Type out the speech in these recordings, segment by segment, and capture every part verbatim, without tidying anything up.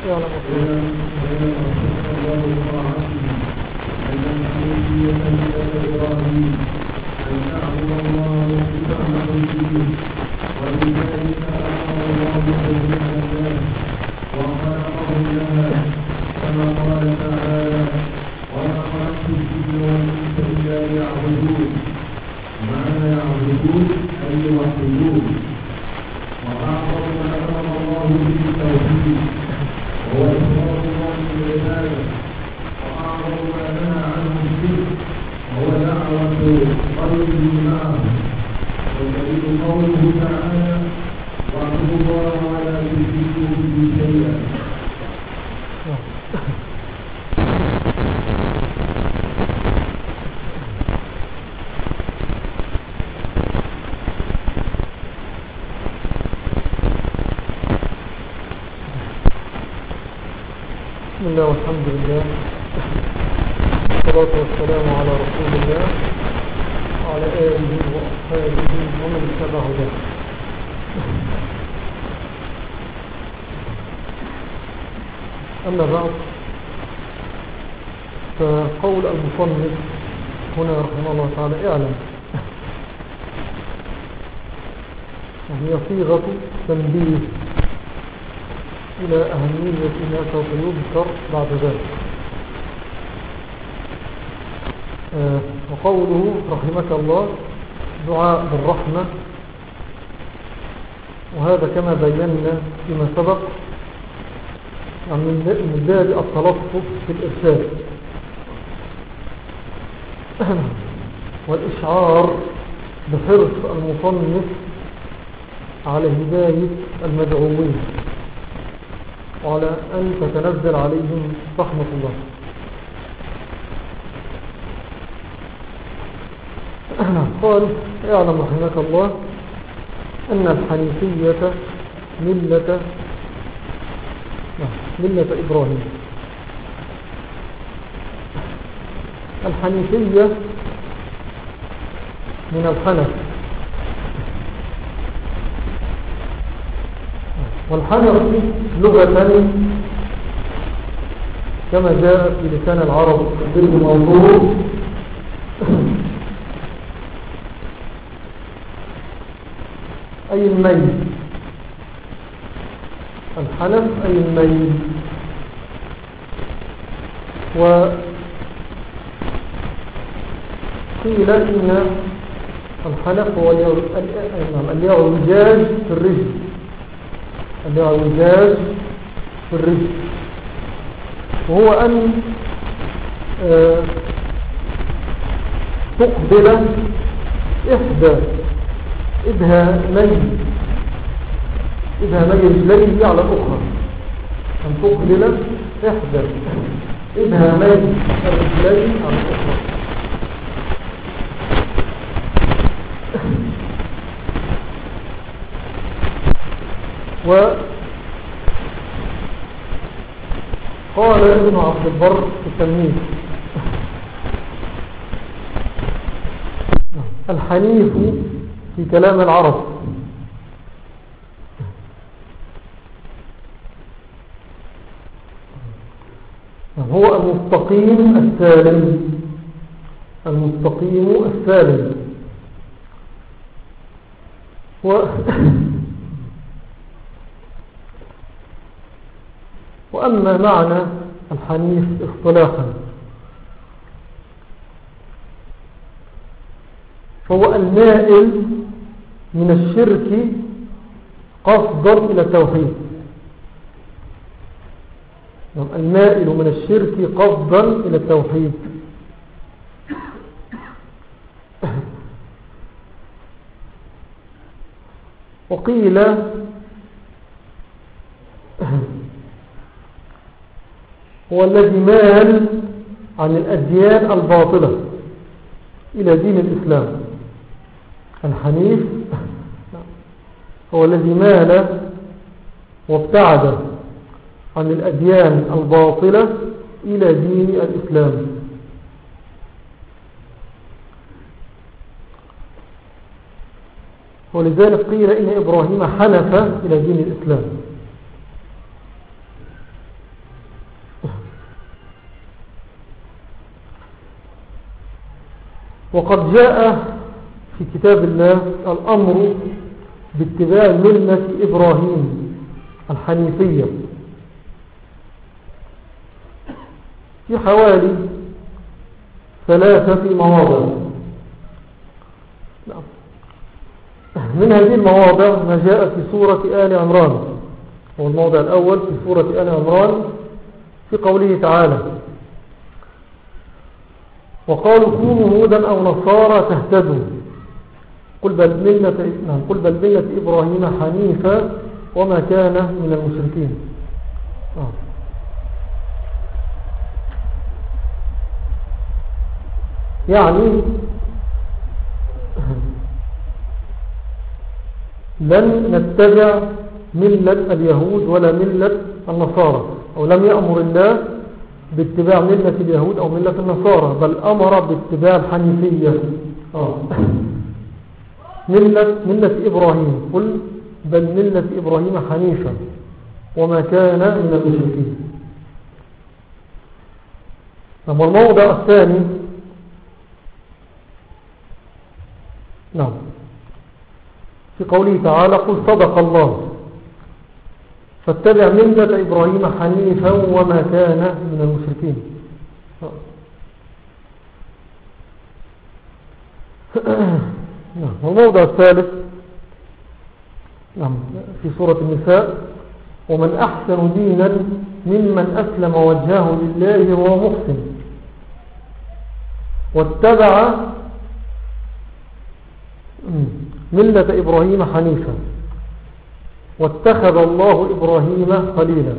يعلم كما قال تعالى وما خلقت الجن والانس الا ليعبدون معنى يعبدون اي يوحدون واعظم ما امر الله به التوحيد وهو اخبار الله بالعباده واعظم ما نهى عنه الشرك وهو دعوه قلبه معه والدليل قوله تعالى واعبدوا الله ولا تشركوا به شيئا. بسم الله والحمد لله والصلاة والسلام على رسول الله وعلى آله وأصحابه ومن اتبع هداه. أما بعد، فقول المصنف هنا رحمه الله تعالى اعلم وهي صيغة تنبيه إلى أهمية ما سوف يذكر بعد ذلك. آه وقوله رحمك الله دعاء بالرحمة، وهذا كما بينا فيما سبق يعني من باب التلطف في الإرشاد والإشعار بحرص المصنف على هداية المدعوين وعلى أن تتنزل عليهم رحمة الله. قال اعلم رحمك الله أن الحنيفية ملة ملة إبراهيم. الحنيفية من الحنف، والحنف لغة كما جاء في لسان العرب بالموضوع أي الميل. الحنف أي الميل. وقيل إن الحنف هو الاعوجاج في الرجل، الاعوجاج في الرجل، وهو أن آه تقبل إحدى إبهامي إبهامي رجليه على الأخرى، أن تقبل إحدى إبهامي الرجلين على الأخرى. وقال ابن عبد البر في التمهيد الحنيف في كلام العرب هو المستقيم السالم، المستقيم السالم. و وأما معنى الحنيف اصطلاحا فهو المائل من الشرك قصدا إلى التوحيد، المائل من الشرك قصدا إلى التوحيد. وقيل هو الذي مال عن الأديان الباطلة إلى دين الإسلام. الحنيف هو الذي مال وابتعد عن الأديان الباطلة إلى دين الإسلام. ولذلك قيل إن إبراهيم حنف إلى دين الإسلام. وقد جاء في كتاب الله الأمر باتباع ملة إبراهيم الحنيفية في حوالي ثلاثة مواضع. من هذه المواضع ما جاء في سورة آل عمران، والموضع الأول في سورة آل عمران في قوله تعالى: وقالوا كونوا هودا أو نصارى تهتدوا قل بل ملة, نعم قل بل ملة إبراهيم حنيفا وما كان من المشركين. آه. يعني لن نتبع ملة اليهود ولا ملة النصارى، أو لم يأمر الله باتباع ملة اليهود أو ملة النصارى، بل أمر باتباع الحنيفية. آه. ملة, ملة إبراهيم، قل بل ملة إبراهيم حنيفا وما كان من المشركين. أما الموضع الثاني، نعم في قوله تعالى: قل صدق الله فاتبع ملة إبراهيم حنيفا وما كان من المشركين. نعم. والموضع الثالث، نعم في سورة النساء: ومن أحسن دينا ممن أسلم وجهه لله وهو محسن واتبع ملة إبراهيم حنيفا واتخذ الله إبراهيم خليلا.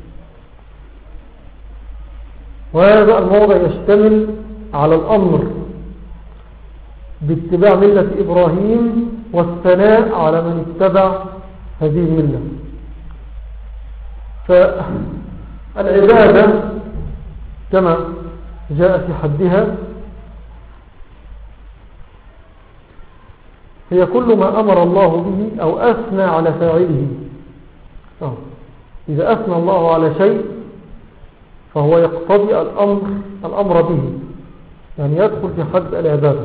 وهذا الموضع يشتمل على الأمر باتباع ملة إبراهيم والثناء على من اتبع هذه الملة. فالعبادة كما جاء في حدها هي كل ما أمر الله به أو أثنى على فاعله. إذا أثنى الله على شيء فهو يقتضي الأمر, الأمر به، يعني يدخل في حد العبادة.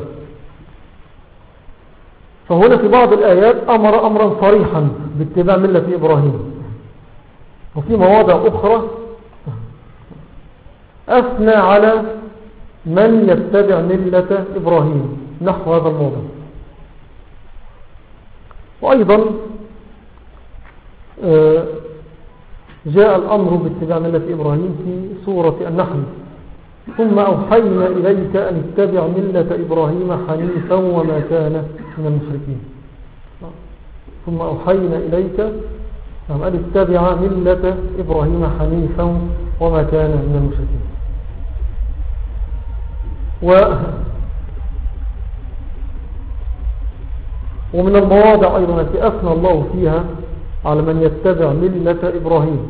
فهنا في بعض الآيات أمر أمرا صريحا باتباع ملة إبراهيم، وفي مواضع أخرى أثنى على من يتبع ملة إبراهيم نحو هذا الموضع. وأيضا جاء الأمر باتباع ملة إبراهيم في سورة النحل: ثم أوحينا إليك أن اتبع ملة إبراهيم حنيفا وما كان من المشركين. ثم أوحينا إليك أن اتبع ملة إبراهيم حنيفا وما كان من المشركين. و ومن المواضع أيضا التي أثنى الله فيها على من يتبع ملة إبراهيم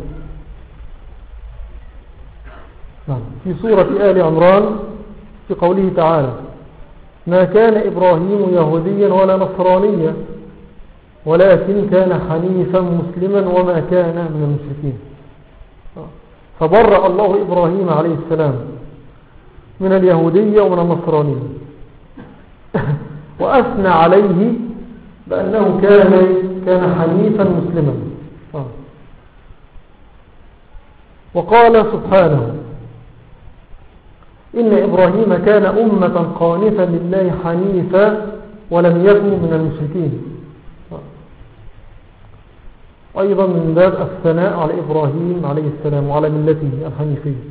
في سورة آل عمران في قوله تعالى: ما كان إبراهيم يهوديا ولا نصرانيا ولكن كان حنيفا مسلما وما كان من المشركين. فبرأ الله إبراهيم عليه السلام من اليهودية ومن النصرانية وأثنى عليه بأنه كان كان حنيفا مسلما. وقال سبحانه: إن إبراهيم كان أمة قانتا لله حنيفا ولم يكن من المشركين. أيضا من باب الثناء على إبراهيم عليه السلام وعلى ملته الحنيفية.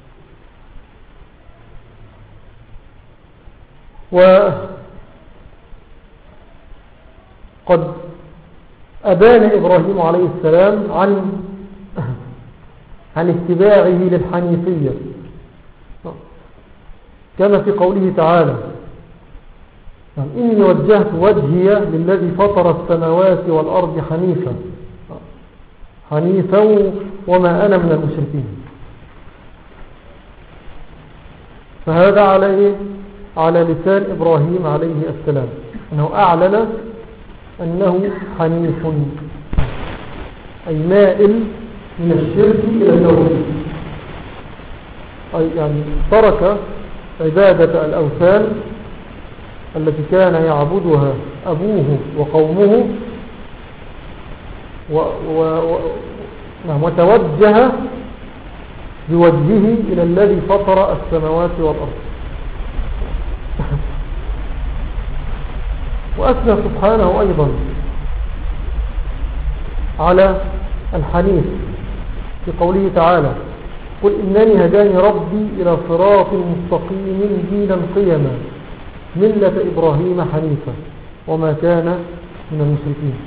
وقد أبان إبراهيم عليه السلام عن عن اتباعه للحنيفية كما في قوله تعالى: إني وجهت وجهي للذي فطر السماوات والأرض حنيفا حنيفا وما أنا من المشركين. فهذا على إيه؟ على لسان إبراهيم عليه السلام، أنه أعلن أنه حنيف أي مائل من الشرك إلى التوحيد، أي يعني ترك عبادة الأوثان التي كان يعبدها أبوه وقومه و و و نعم وتوجه بوجهه إلى الذي فطر السماوات والأرض. وأثنى سبحانه أيضا على الحنيف في قوله تعالى: قل إنني هداني ربي إلى صراط مستقيم دينا قيما ملة إبراهيم حنيفا وما كان من المشركين.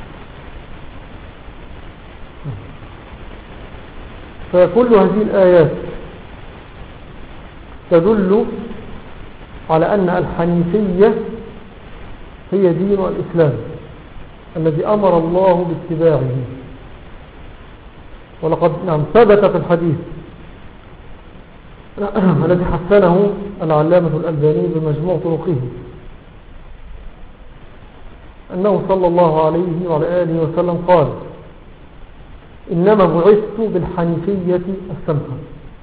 فكل هذه الآيات تدل على أن الحنيفية هي دين الإسلام الذي أمر الله باتباعه. ولقد نعم ثبت في الحديث الذي حسنه العلامة الألباني بمجموع طرقه أنه صلى الله عليه وعلى آله وسلم قال: إنما بعثت بالحنيفية السمحة.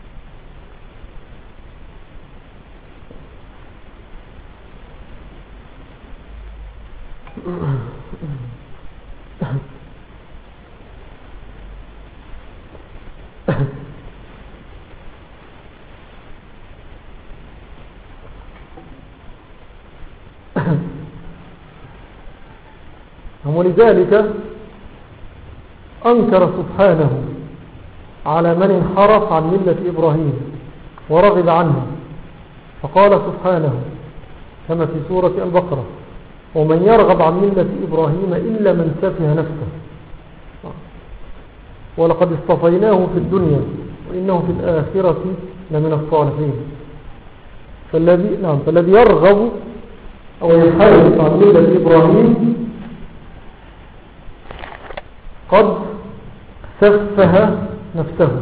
ولذلك أنكر سبحانه على من انحرف عن ملة إبراهيم ورغب عنه، فقال سبحانه كما في سورة البقرة: ومن يرغب عن ملة إبراهيم إلا من سفه نفسه ولقد اصطفيناه في الدنيا وإنه في الآخرة لمن الصالحين. فالذي, نعم فالذي يرغب أو ينحرف عن ملة إبراهيم قد سفه نفسه،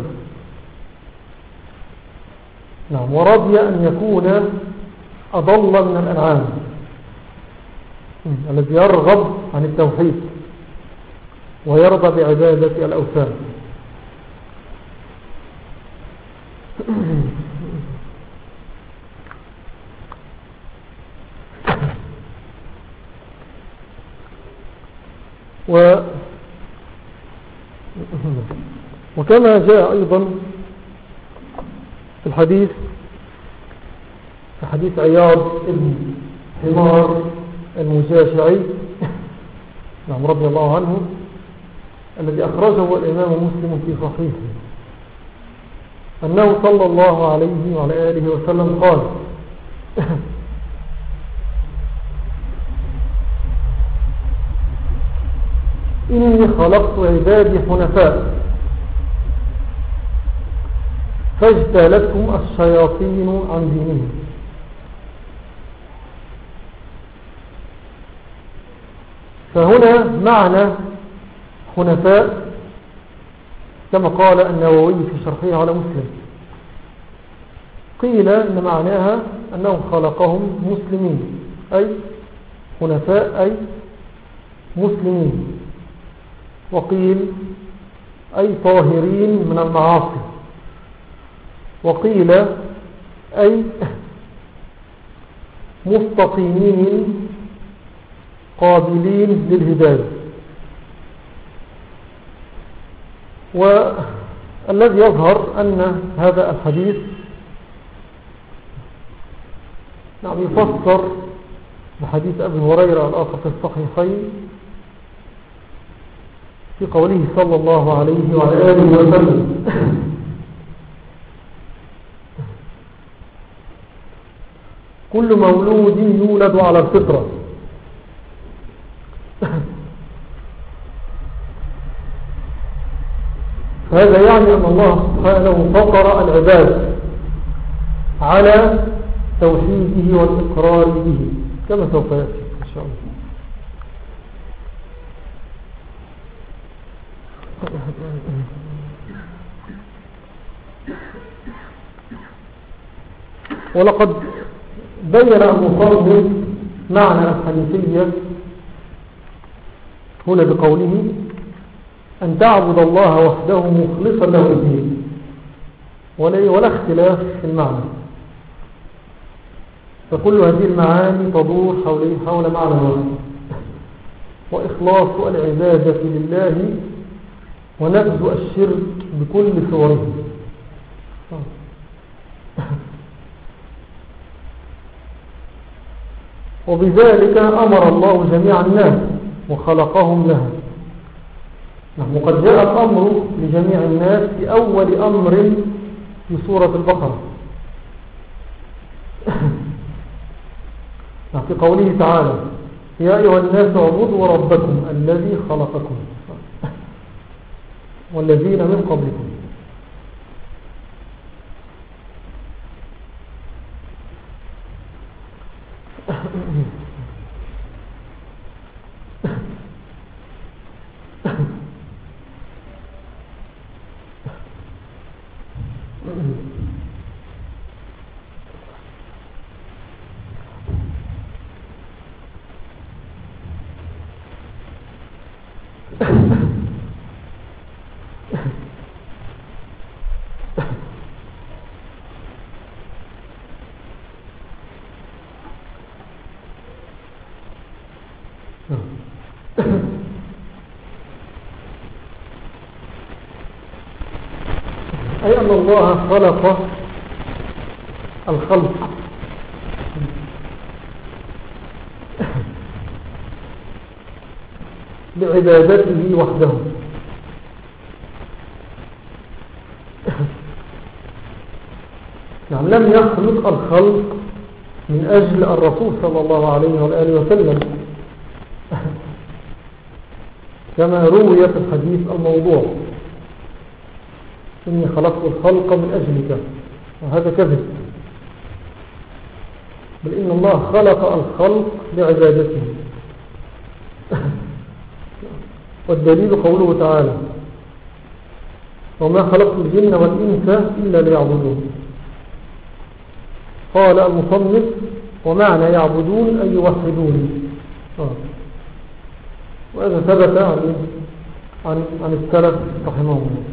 نعم ورضي أن يكون أضل من الأنعام، الذي يرغب عن التوحيد ويرضى بعبادة الأوثان. و وكما جاء أيضا في الحديث في حديث عياض ابن حمار المجاشعي نعم رضي الله عنه الذي أخرجه الإمام مسلم في صحيحه أنه صلى الله عليه وعلى آله وسلم قال: إني خلقت عبادي حنفاء فاجتالتهم الشياطين عن دينهم. فهنا معنى حنفاء كما قال النووي في شرحه على مسلم، قيل إن معناها أنه خلقهم مسلمين، أي حنفاء أي مسلمين، وقيل أي طاهرين من المعاصي، وقيل أي مستقيمين قابلين للهداية. والذي يظهر أن هذا الحديث نعم يفسر بحديث أبي هريرة الآخر في الصحيحين في قوله صلى الله عليه وعلى آله وسلم: كل مولود يولد على الفطرة. هذا يعني أن الله سبحانه فطر العباد على توحيده والإقرار به كما سوف يأتي إن شاء الله. ولقد بين المصنف معنى الحنيفية هنا بقوله: أن تعبد الله وحده مخلصا له الدين، ولا اختلاف في المعنى. فكل هذه المعاني تدور حول حول معنى واحد، وإخلاص العبادة لله ونبذ الشرك بكل صوره. وبذلك أمر الله جميع الناس وخلقهم لها. وقد جاء الأمر لجميع الناس في أول أمر في سورة البقرة في قوله تعالى: يا أيها الناس اعبدوا ربكم الذي خلقكم والذين من قبلكم. أي أن الله خلق الخلق لعبادته وحده، نعم. لم يخلق الخلق من أجل الرسول صلى الله عليه وآله وسلم كما روي في الحديث الموضوع: إني خلقت الخلق من أجلك، وهذا كذب، بل إن الله خلق الخلق لعبادته. والدليل قوله تعالى: وما خلقت الجن والإنس إلا ليعبدون. قال المصنف: ومعنى يعبدون أي يوحدوني. وهذا ثبت عن عن عن السلف رحمهم الله.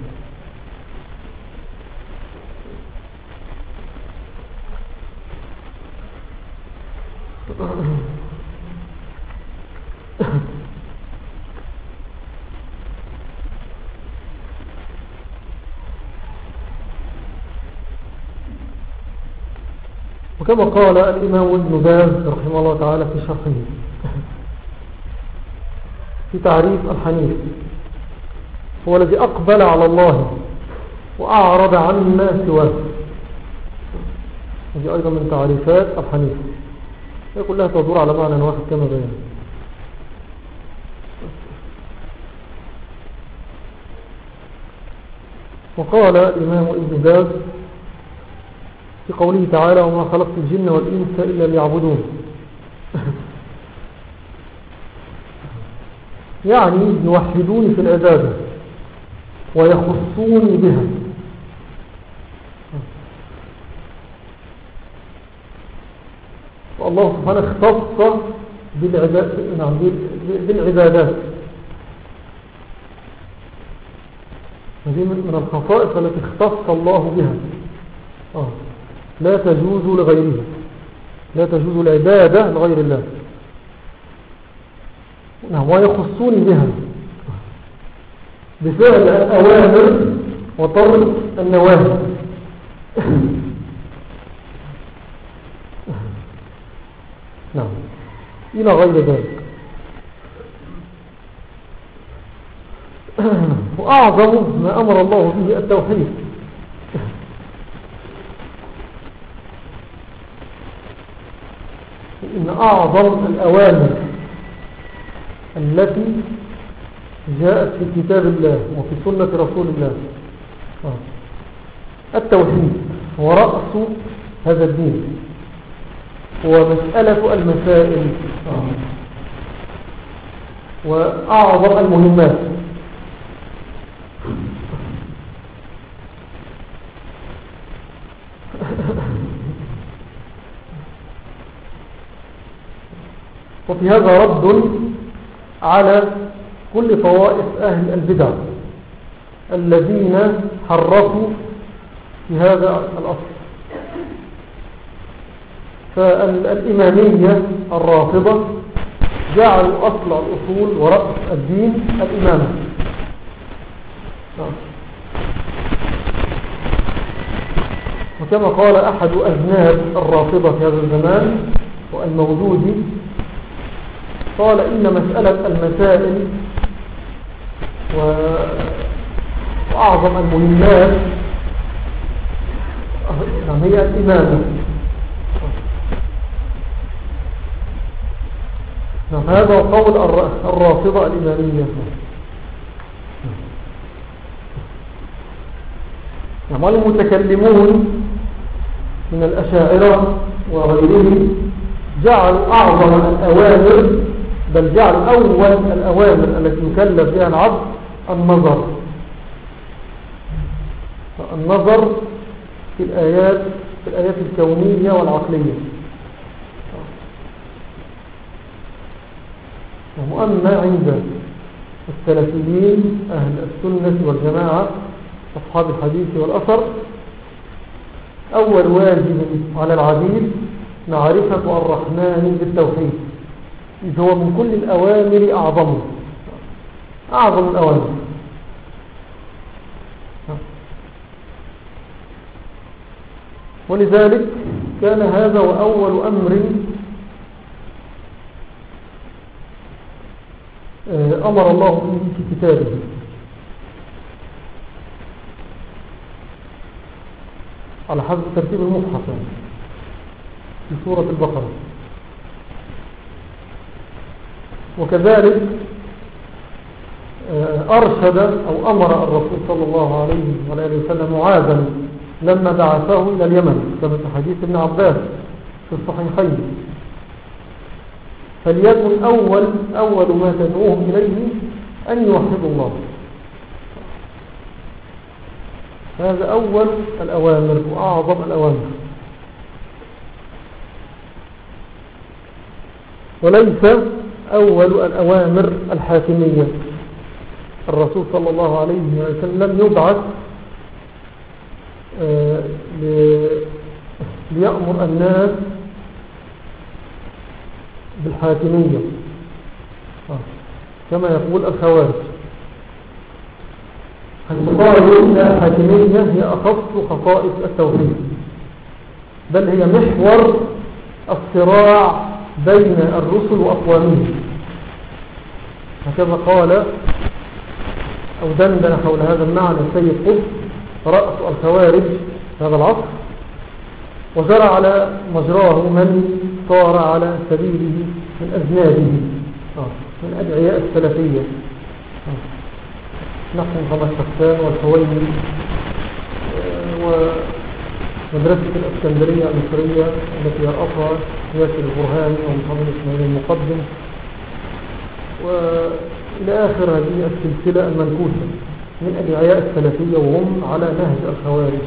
وكما قال الإمام ابن باز رحمه الله تعالى في شرحه في تعريف الحنيف: هو الذي أقبل على الله وأعرض عما سواه. هذه أيضا من تعريفات الحنيف، هي كلها تدور على معنى واحد كما بيان. وقال الإمام ابن باز في قوله تعالى: وما خلقت الجن والإنس إلا ليعبدون، يعني يوحدوني في العبادة ويخصوني بها. والله سبحانه اختص بالعبادات. هذه من الخصائص التي اختص الله بها، آه. لا تجوز لغيره، لا تجوز العبادة لغير الله. نعم. ويخصوني بها بفعل الأوامر وترك النواهي. نعم، إلى غير ذلك. وأعظم ما أمر الله به التوحيد، إن أعظم الأوامر التي جاءت في كتاب الله وفي سنة رسول الله التوحيد هو رأس هذا الدين، هو مسألة المسائل وأعظم المهمات. وفي هذا رد على كل طوائف أهل البدع الذين حرفوا في هذا الأصل، فالإمامية الرافضة جعلوا أصل الأصول ورأس الدين الإمامة. وكما قال أحد أذناب الرافضة في هذا الزمان والموجود، قال إن مسألة المسائل وأعظم المهمات هي الإمامة. هذا قول الرافضة الإمامية. المتكلمون من الأشاعرة وغيرهم جعلوا أعظم الأوامر، بل جعلوا أول الأوامر التي يكلف بها العبد النظر النظر في الآيات في الآيات الكونية والعقلية. وأما عند السلفيين أهل السنة والجماعة أصحاب الحديث والأثر، أول واجب على العبيد معرفة الرحمن بالتوحيد، إذ هو من كل الأوامر أعظم أعظم الأوامر. ولذلك كان هذا وأول أمر أمر الله به في كتابه، على حسب ترتيب المصحف في سورة البقرة. وكذلك أرشد أو أمر الرسول صلى الله عليه وآله وسلم معاذا لما بعثه إلى اليمن، كما في حديث ابن عباس في الصحيحين، فليكن أول أول ما تدعوهم إليه أن يوحدوا الله. هذا أول الأوامر وأعظم الأوامر، وليس أول الأوامر الحاكمية. الرسول صلى الله عليه وسلم يبعث ليأمر الناس بالحاكمية كما يقول الخوارج. قالوا إن الحاكمية هي أخص خصائص التوحيد، بل هي محور الصراع بين الرسل وأقوامهم. هكذا قال أو دندن حول هذا المعنى السيد قطب رأس الخوارج هذا العصر، وجرى على مجراه من صار على سبيله من أذنابه من أدعياء السلفية، نحن محمد حسان والحويني ومدرسة الأسكندرية المصرية التي يرأسها ياسر البرهاني ومحمد إسماعيل المقدم، وإلى آخر هذه السلسلة المنكوسة من أدعياء السلفية وهم على نهج الخوارج.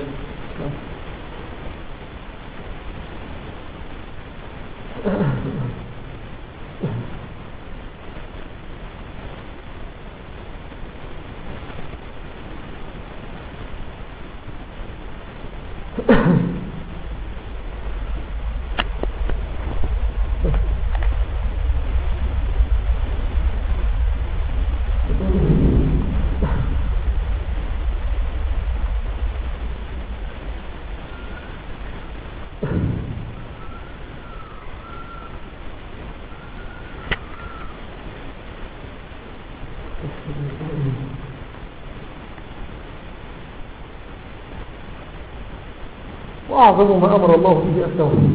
وأعظم ما أمر الله به التوحيد.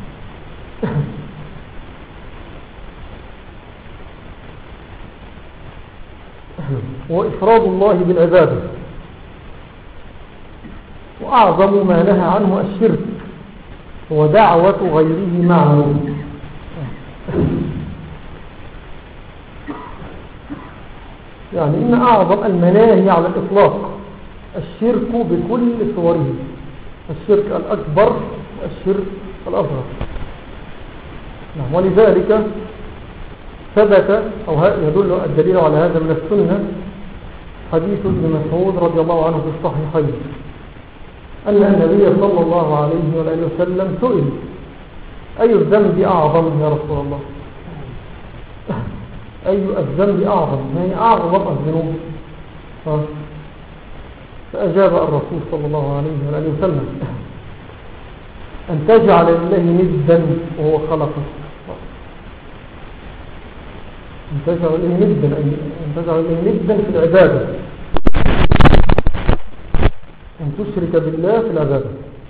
وإفراد الله بالعبادة، وأعظم ما نهى عنه الشرك ودعوة غيره معه. يعني إن أعظم المناهي على الإطلاق الشرك بكل صوره، الشرك الأكبر والشرك الأصغر. ولذلك ثبت أو يدل الدليل على هذا من السنة حديث ابن مسعود رضي الله عنه في الصحيحين أن النبي صلى الله عليه وآله وسلم سئل أي الذنب أعظم يا رسول الله؟ أي الذنب أعظم؟ ما هي أعظم الذنوب؟ فأجاب الرسول صلى الله عليه وآله وسلم أن تجعل لله ندا وهو خلقه، أن تجعل لله ندا، أن تجعل لله ندا في العبادة، أن تشرك بالله في العبادة.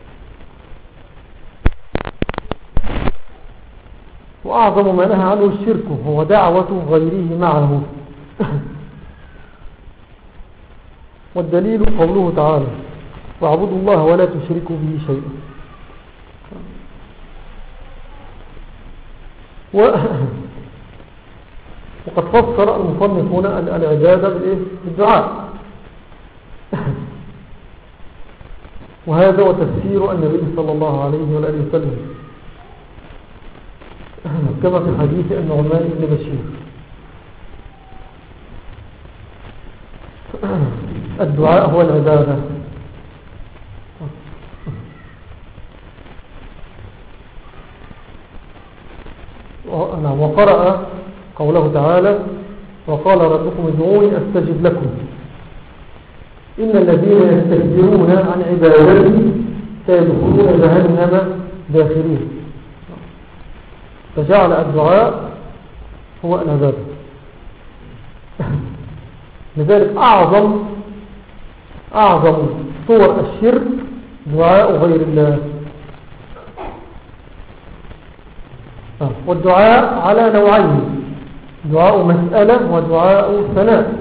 وأعظم ما نهى عنه الشرك هو دعوة غيره معه. والدليل قوله تعالى واعبدوا الله ولا تشركوا به شيئا. و... وقد فسر المصنف هنا العبادة بالدعاء، وهذا هو تفسير النبي صلى الله عليه وآله وسلم كما في حديث النعمان بن بشير. الدعاء هو العبادة. وقرأ قوله تعالى وقال ربكم ادعوني أستجب لكم إن الذين يستكبرون عن عبادتي سيدخلون جهنم داخرين. فجعل الدعاء هو العبادة. لذلك أعظم أعظم صور الشرك دعاء غير الله. والدعاء على نوعين، دعاء مسألة ودعاء ثناء.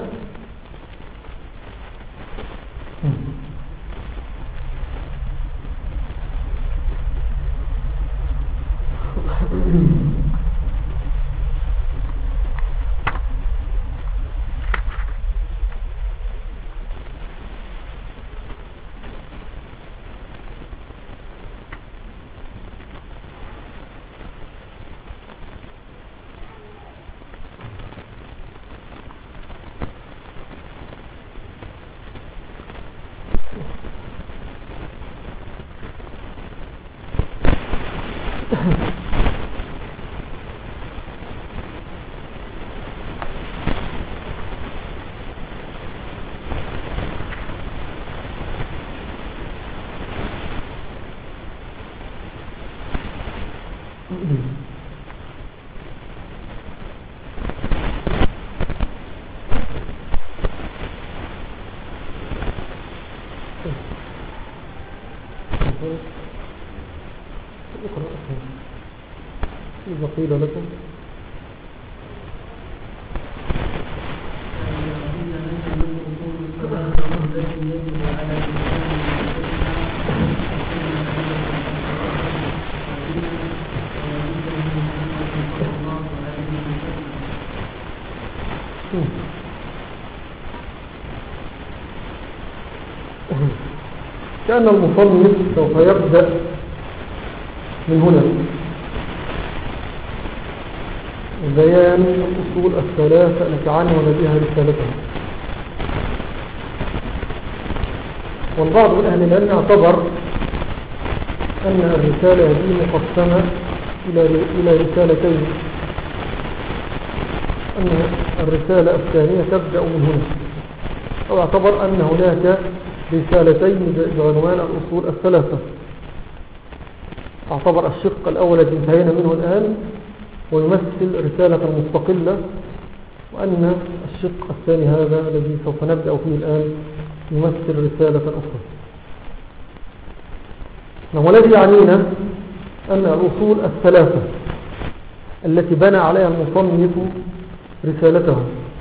إذا قيل لكم كأن المصنف سوف يبدأ من هنا بيان الأصول الثلاثة التي عنون بها رسالته. والبعض من أهل العلم اعتبر أن الرسالة هذه مقسمة إلى رسالتين، أن الرسالة الثانية تبدأ من هنا، أو اعتبر أن هناك رسالتين بعنوان الأصول الثلاثة. اعتبر الشق الأول الذي انتهينا منه الآن ويمثل رسالة مستقلة، وأن الشق الثاني هذا الذي سوف نبدأ فيه الآن يمثل رسالة أخرى. والذي يعنينا أن الأصول الثلاثة التي بنى عليها المصنف رسالته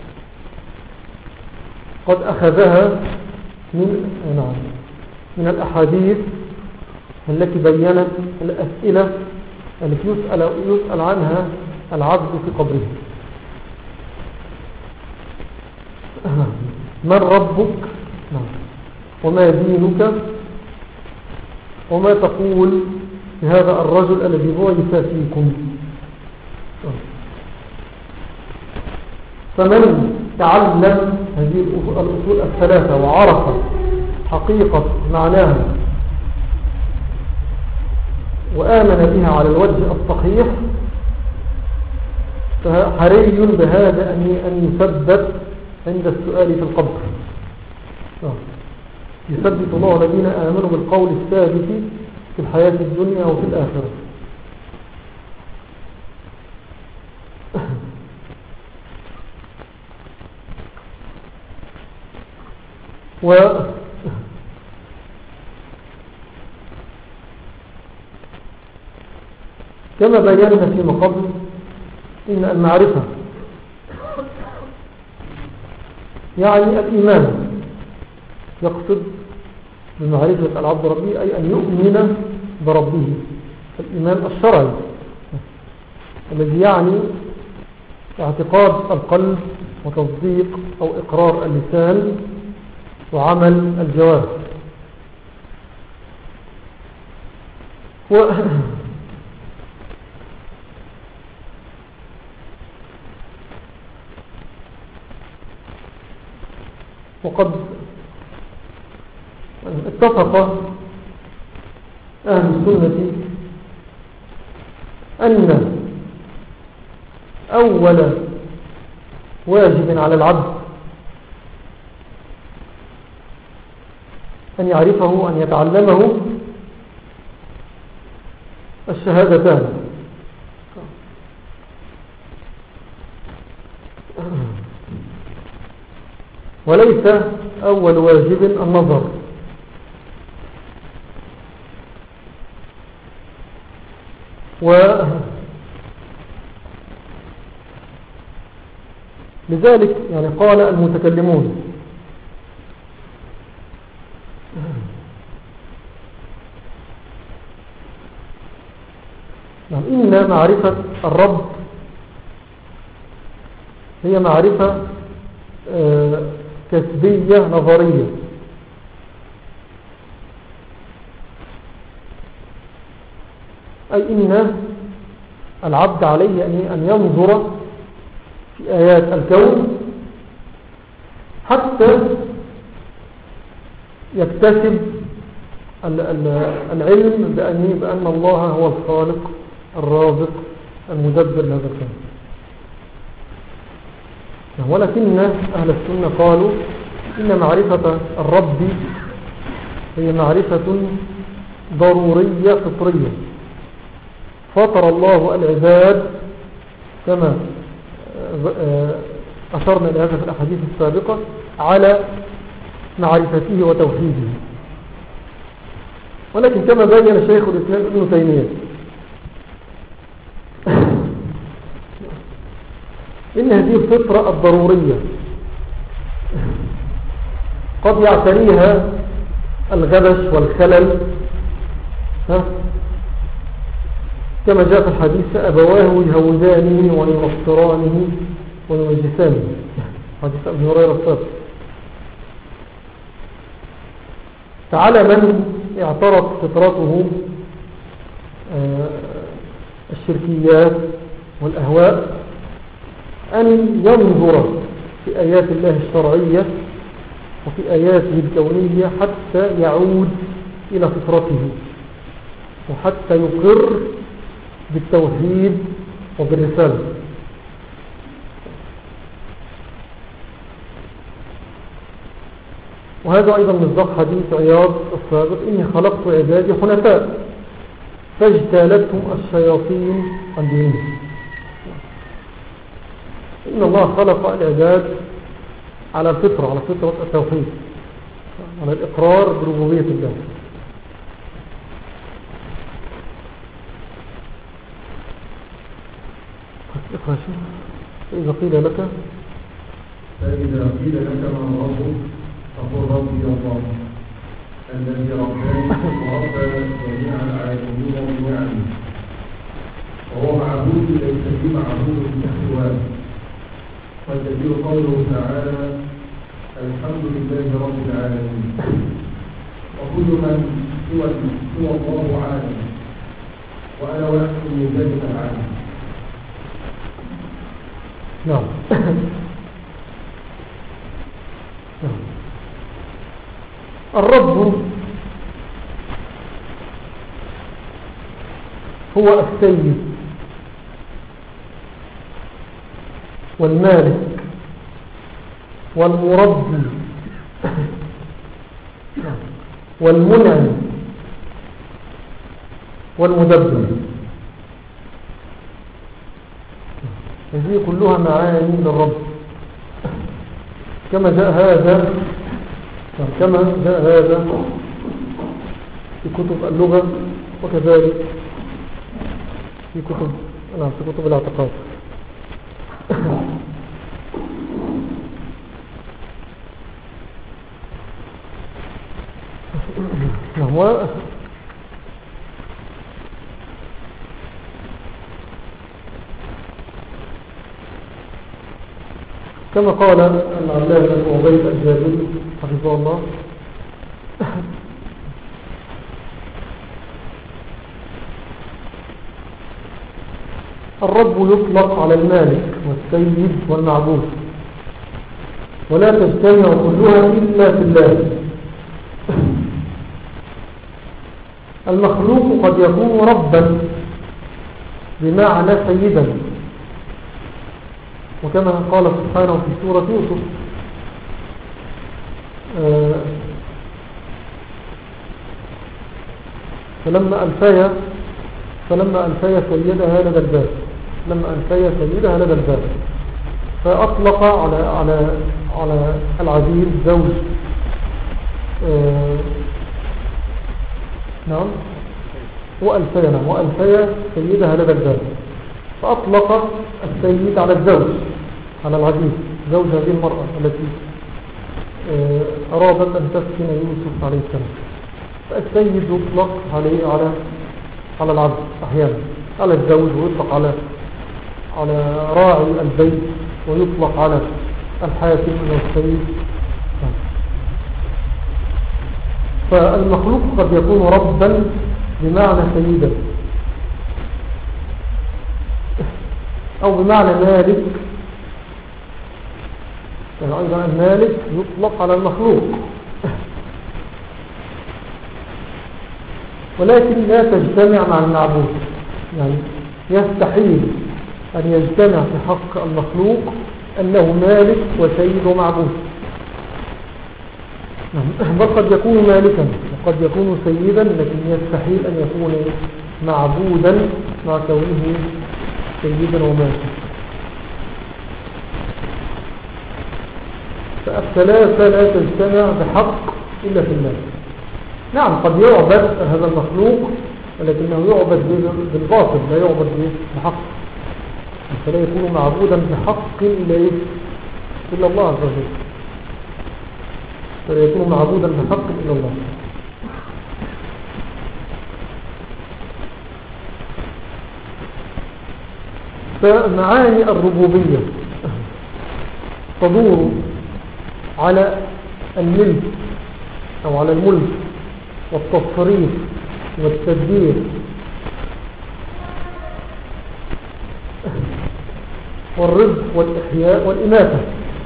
قد أخذها من نعم من الأحاديث التي بيّنت الأسئلة التي يسأل, يسأل عنها العبد في قبره. من ربك وما دينك وما تقول في هذا الرجل الذي بعث فيكم. فمن تعلم هذه الأصول الثلاثة وعرف حقيقة معناها وآمن بها على الوجه الصحيح فحري بهذا أن يثبت عند السؤال في القبر. يثبت الله الذين آمنوا بالقول الثابت في الحياة الدنيا وفي الآخرة. و كما بينا فيما قبل إن المعرفة يعني الإيمان، يقصد بمعرفة العبد ربه أي أن يؤمن بربه، الإيمان الشرعي الذي يعني اعتقاد القلب وتصديق أو إقرار اللسان وعمل الجوارح. و وقد اتفق أهل السنة أن أول واجب على العبد أن يعرفه أن يتعلمه الشهادتان، وليس أول واجب النظر. ولذلك يعني قال المتكلمون إن معرفة الرب هي معرفة كسبية نظرية، أي إن العبد عليه أن ينظر في آيات الكون حتى يكتسب العلم بأن الله هو الخالق الرازق المدبر لهذا الكون. ولكن أهل السنة قالوا إن معرفة الرب هي معرفة ضرورية فطرية، فطر الله العباد كما أشرنا إلى هذا في الأحاديث السابقة على معرفته وتوحيده. ولكن كما بين شيخ الإسلام ابن تيمية إن هذه الفطرة الضرورية قد يعتريها الغبش والخلل، ها؟ كما جاء في الحديث فأبواه يهودانه وينصرانه ويمجسانه، حديث ابن هريرة الصادق. فعلى من اعترض فطرته الشركيات والأهواء أن ينظر في آيات الله الشرعية وفي آياته الكونية حتى يعود إلى فطرته وحتى يقر بالتوحيد وبالرسالة. وهذا أيضا مصداق حديث عياض السابق إني خلقت عبادي حنفاء فاجتالتهم الشياطين عن دينهم. إن الله خلق العباد على الفطرة، على فطرة التوحيد، على الإقرار بربوبية الله. فإذا قيل لك فإذا قيل لك من ربك فقل ربي الله الذي رباني وربى جميع العالمين بنعمه، وهو معبود ليس به معبود سواه. والدليل قوله تعالى الحمد لله رب العالمين، وكل من سوى سوى الله عالم، وأنا ونحن من ذلك العالم. نعم. الرب هو السيد والمالك والمربي والمنعم والمدبر. هذه كلها معاني للرب كما جاء هذا كما جاء هذا في كتب اللغة وكذلك في كتب نعم في كتب الاعتقاد. نعم. كما قال العلامة عبيد الجابري حفظه الله الرب يطلق على المالك والسيد والمعبود ولا تجتمع كلها إلا في الله. المخلوق قد يكون ربا بمعنى سيدا، وكما قال سبحانه في سورة يوسف آه فلما ألفي فلما ألفي سيدها لدى الباب لما ألفي سيدها لدى الباب فأطلق على على على العزيز زوج آه نعم وألفي نعم وألفي سيدها لدى الباب، فأطلق السيد على الزوج على العزيز زوج هذه المرأة التي أرادت أن تسكن يوسف عليه السلام. فالسيد يطلق عليه على على العبد أحيانا، على الزوج، ويطلق على على راعي البيت، ويطلق على الحاكم والسيد. فالمخلوق قد يكون ربا بمعنى سيدا أو بمعنى مالك، يعني أيضا المالك يطلق على المخلوق، ولكن لا تجتمع مع المعبود. يعني يستحيل أن يجتمع في حق المخلوق أنه مالك وسيد ومعبود، بل قد يكون مالكا وقد يكون سيدا، لكن يستحيل أن يكون معبودا مع كونه سيدا ومالكا. فالثلاثة لا تجتمع بحق إلا في الله. نعم قد يعبد هذا المخلوق، ولكنه يعبد بالباطل، لا يعبد بحق، فلا يكون معبودا بحق إلا إلا الله عز وجل، فلا يكون معبودا بحق إلا الله. فمعاني الربوبية تدور على الملك أو على الملك والتصريف والتدبير والرزق والإحياء والإماتة.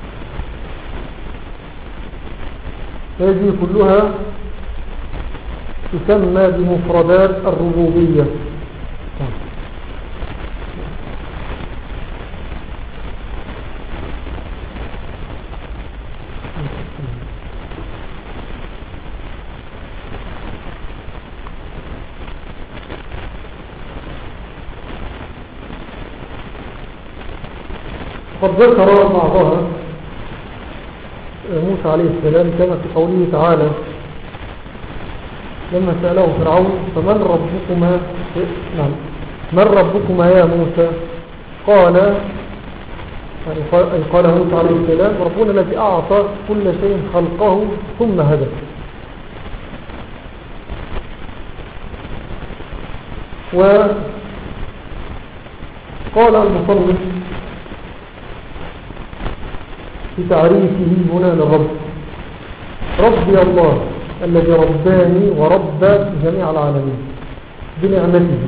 هذه كلها تسمى بمفردات الربوبية. قد ذكر بعضها موسى عليه السلام كما في قوله تعالى لما سأله فرعون فمن ربكما نعم من ربكما يا موسى؟ قال أي قال موسى عليه السلام ربنا الذي أعطى كل شيء خلقه ثم هدى. وقال المصنف في تعريفه هنا للرب ربي الله الذي رباني ورب جميع العالمين بنعمته.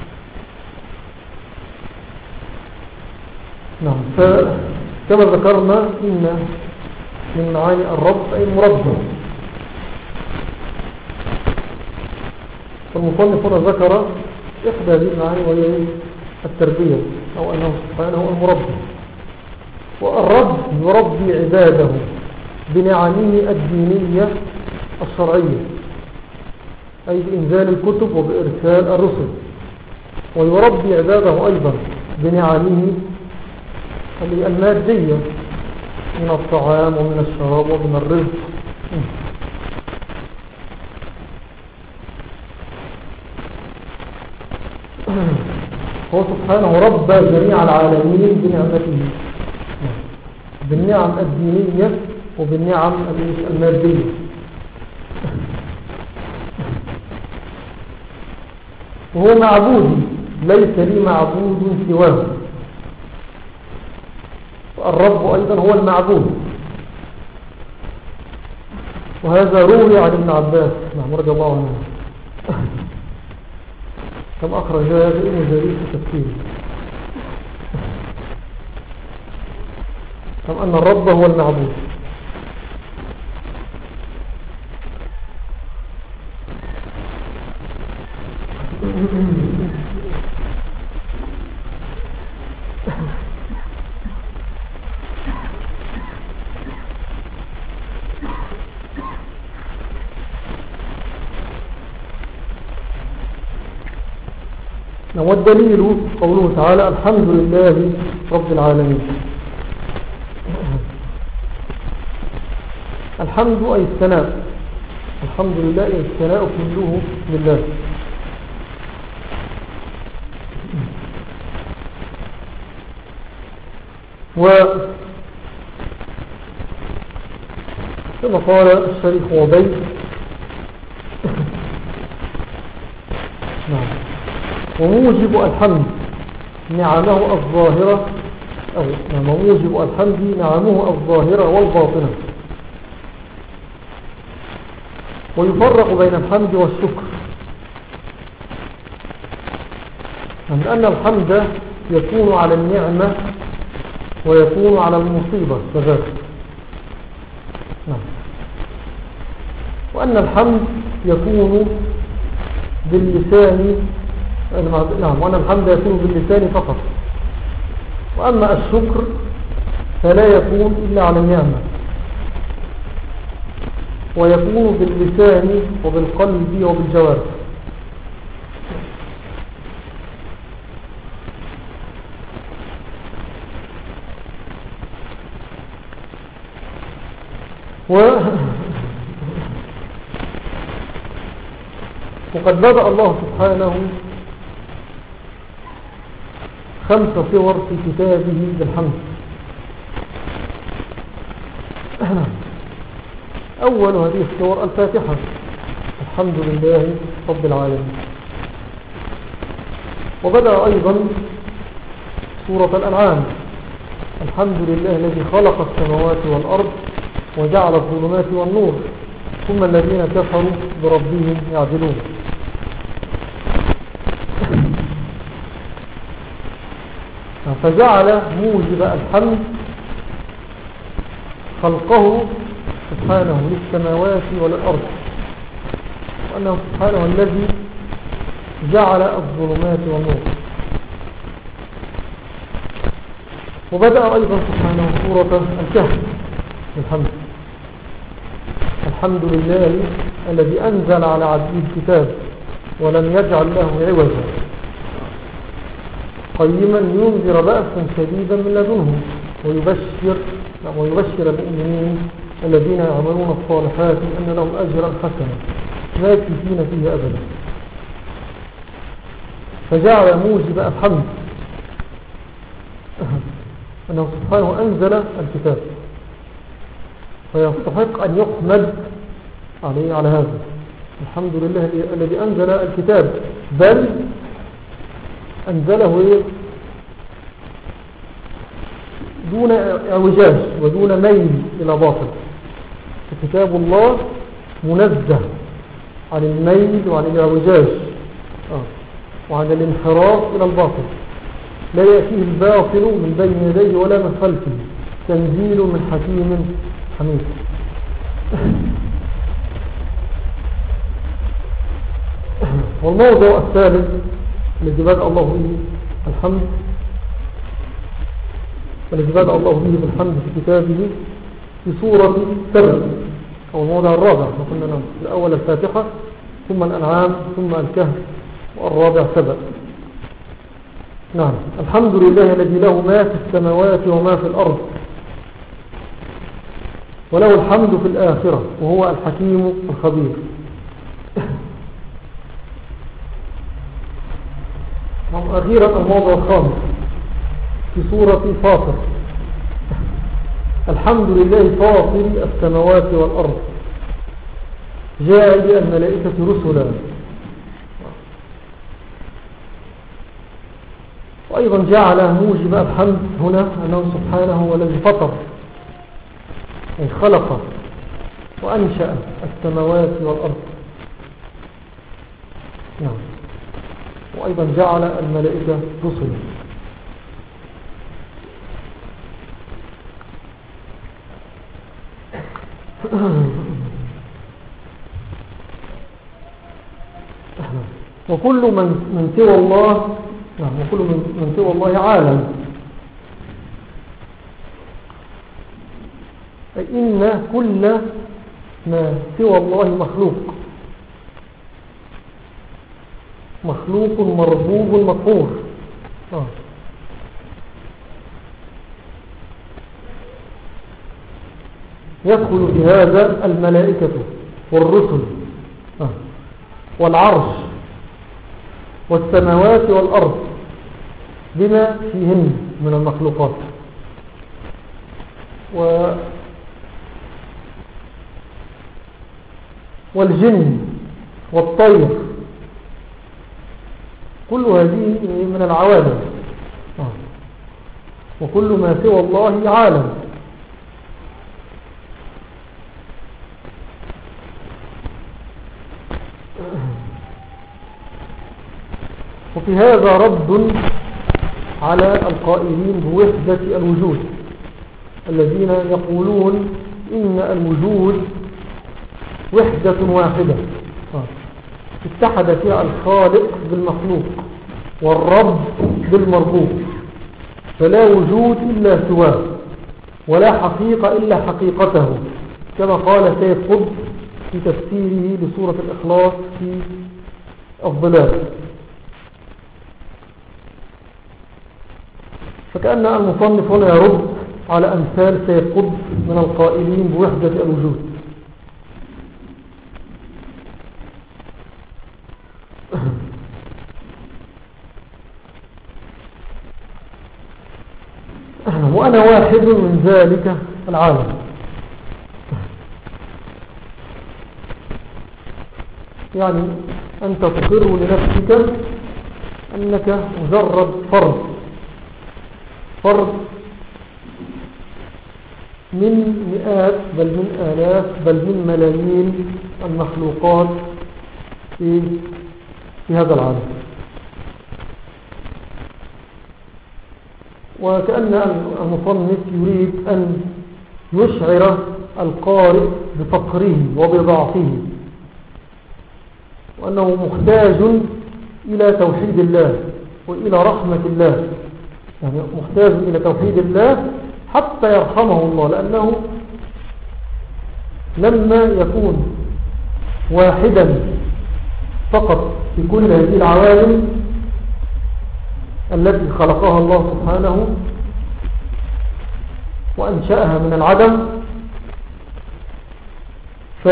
نعم فكما ذكرنا إن من معاني الرب أي المربى. فالمصنف هنا ذكر إحدى هذه المعاني وهي التربية، أو أنه سبحانه هو المربي. والرب يربي عباده بنعمه الدينية الشرعية، أي بإنزال الكتب وبإرسال الرسل، ويربي عباده أيضا بنعمه المادية من الطعام ومن الشراب ومن الرزق. هو سبحانه ربى جميع العالمين بنعمته، بالنعم الدينية وبالنعم المادية. وهو معبودي، ليس لي معبود سواه. الرب أيضا هو المعبود، وهذا روي عن ابن عباس رضي الله عنه، كم أخرج هذا ابن جرير في تفسيره، كم أن الرب هو المعبود. والدليل قوله تعالى الحمد لله رب العالمين. الحمد أي الثناء، الحمد لله أي الثناء كله لله. وكما قال الشريف وبيت نعم، وموجب الحمد نعمه الظاهرة، أو نعم موجب الحمد نعمه الظاهرة والباطنة. ويفرق بين الحمد والشكر، لأن الحمد يكون على النعمة ويكون على المصيبة كذلك. نعم. وأن الحمد يكون باللسان، نعم، وأن الحمد يكون باللسان فقط، وأما الشكر فلا يكون إلا على النعمة، ويكون باللسان وبالقلب وبالجوارح. و وقد بدأ الله سبحانه خمس صور في كتابه بالحمد. أول هذه الصور الفاتحة، الحمد لله رب العالمين. وبدأ أيضا سورة الأنعام، الحمد لله الذي خلق السماوات والأرض وجعل الظلمات والنور ثم الذين كفروا بربهم يعدلون. فجعل موجب الحمد خلقه سبحانه للسماوات وللأرض، وأنه سبحانه الذي جعل الظلمات والنور. وبدأ أيضا سبحانه سورة الكهف بالحمد، الحمد لله الذي أنزل على عبده الكتاب ولم يجعل له عوجا قيما ينذر بأسا شديدا من لدنه ويبشر ويبشر المؤمنين الذين يعملون الصالحات أن لهم أجرا حسنا ماكثين فيه أبدا. فجعل موجب الحمد أنه سبحانه أنزل الكتاب، فيستحق أن يحمد عليه على هذا، الحمد لله الذي أنزل الكتاب، بل أنزله دون اعوجاج ودون ميل إلى باطل. كتاب الله منزه عن الميل وعن الاعوجاج وعن الانحراف إلى الباطل، لا يأتيه الباطل من بين يديه ولا من خلفه، تنزيل من حكيم حميد. والموضوع الثالث الذي بدأ الله به الحمد الذي بدأ الله به بالحمد في كتابه في سورة سبع أو الموضع الرابع. قلنا الأول الفاتحة ثم الأنعام ثم الكهف والرابع سبع. نعم. الحمد لله الذي له ما في السماوات وما في الأرض وله الحمد في الآخرة وهو الحكيم الخبير. أخيرا الموضوع الخامس في سورة فاطر. الحمد لله فاطر السماوات والأرض جاء الملائكة رسلا. وأيضا جعل موجب الحمد هنا أنه سبحانه هو الذي فطر أي خلق وأنشأ السماوات والأرض. نعم. وأيضا جعل الملائكة رسلا. وكل من من سوى الله نعم وكل من, من سوى الله عالم، أي إن كل ما سوى الله مخلوق مخلوق مربوب مقهور. آه. يدخل في هذا الملائكة والرسل آه. والعرش والسماوات والأرض بما فيهن من المخلوقات و والجن والطير، كل هذه من العوالم. آه. وكل ما سوى الله عالم. وفي هذا رد على القائلين بوحدة الوجود الذين يقولون إن الوجود وحدة واحدة اتحد فيها الخالق بالمخلوق والرب بالمربوب، فلا وجود إلا سواه ولا حقيقة إلا حقيقته، كما قال سيد قطب في تفسيره لسورة الإخلاص في الظلال. فكأن المصنف هنا يرد على أمثال سيد قطب من القائلين بوحدة الوجود. وأنا واحد من ذلك العالم. يعني أنت تقر لنفسك أنك مجرد فرد فرد من مئات بل من آلاف بل من ملايين المخلوقات في, في هذا العالم. وكأن المصنف يريد أن يشعر القارئ بفقره وبضعفه، وأنه محتاج إلى توحيد الله وإلى رحمة الله، يعني محتاج إلى توحيد الله حتى يرحمه الله، لأنه لما يكون واحدا فقط في كل هذه العوالم التي خلقها الله سبحانه وأنشأها من العدم، ف...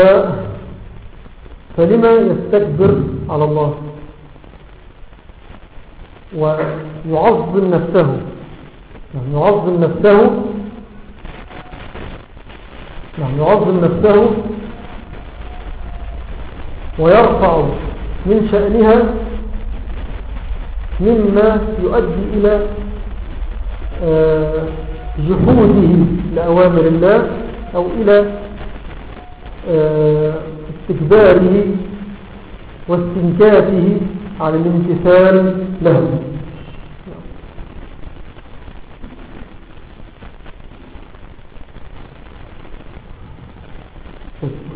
فلما يستكبر على الله ويعظم نفسه، يعني يعظم نفسه يعني يعظم نفسه ويرفع من شأنها مما يؤدي إلى جحوده لأوامر الله أو إلى استكباره واستنكافه على الامتثال له.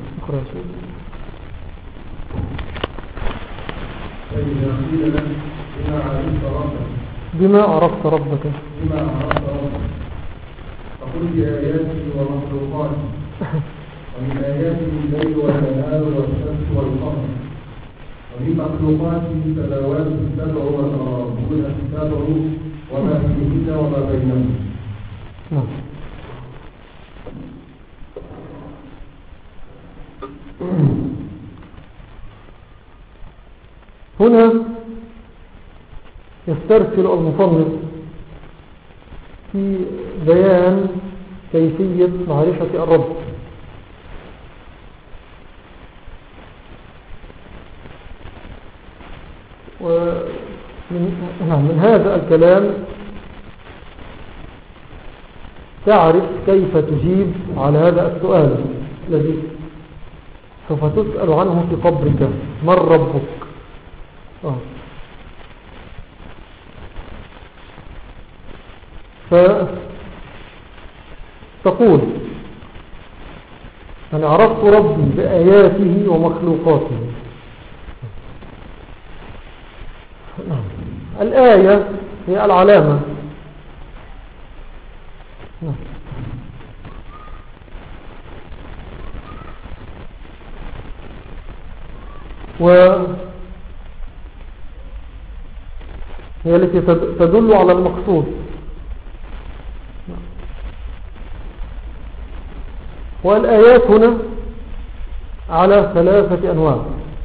فإذا قيل لك بما عرفت ربك بما عرفت ربك بما عرفت ربك فقل بآياته ومخلوقاته ومن آياته الليل والنهار والشمس والقمر ومن مخلوقاته السماوات السبع والأراضون السبع وما فيهن وما بينهن. هنا يسترسل المصنف في بيان كيفية معرفة الرب. ومن من هذا الكلام تعرف كيف تجيب على هذا السؤال الذي سوف تسأل عنه في قبرك: من ربك؟ آه. فتقول: أنا عرفت ربي بآياته ومخلوقاته. الآية هي العلامة، وهي التي تدل على المقصود. والآيات هنا على ثلاثة أنواع: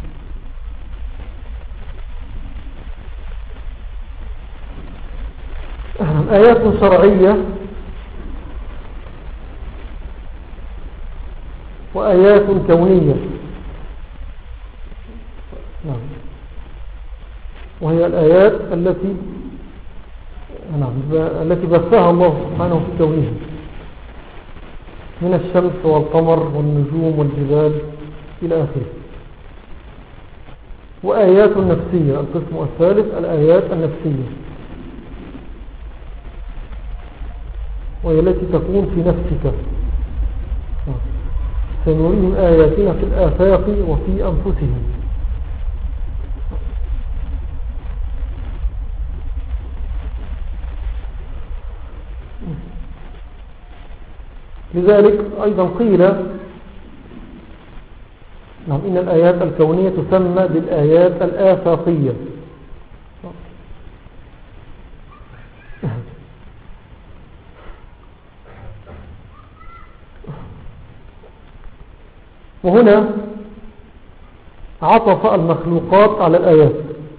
آيات شرعية، وآيات كونية، وهي الآيات التي نعم التي بثها الله سبحانه في كونه من الشمس والقمر والنجوم والجبال إلى آخره. وآيات نفسية، القسم الثالث الآيات النفسية، وهي التي تكون في نفسك. سنريهم آياتنا في الآفاق وفي أنفسهم. لذلك أيضا قيل نعم إن الآيات الكونية تسمى بالآيات الآفاقية. وهنا عطف المخلوقات على الآيات،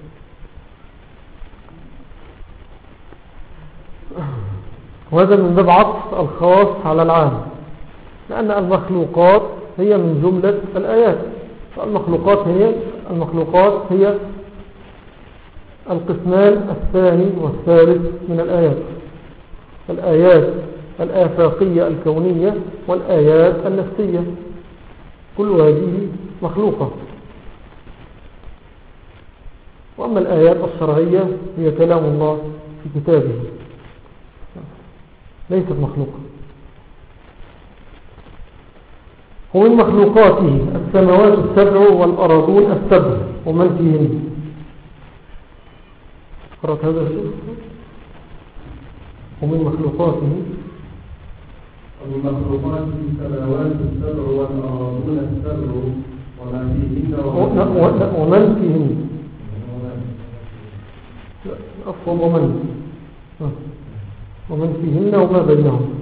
وهذا من باب عطف الخاص على العام، لأن المخلوقات هي من جملة الآيات. فالمخلوقات هي المخلوقات هي القسمان الثاني والثالث من الآيات: الآيات الآفاقية الكونية والآيات النفسية، كل هذه مخلوقة. وأما الآيات الشرعية هي كلام الله في كتابه، ليست مخلوقة. ومن مخلوقاته السماوات السبع والأراضون السبع ومن فيهن. قرأت هذا الشيء؟ ومن مخلوقاته ومن مخلوقاته السماوات السبع والأراضون السبع وما فيهن ومن فيهن. أفضل ومن ومن فيهن وما بينهم.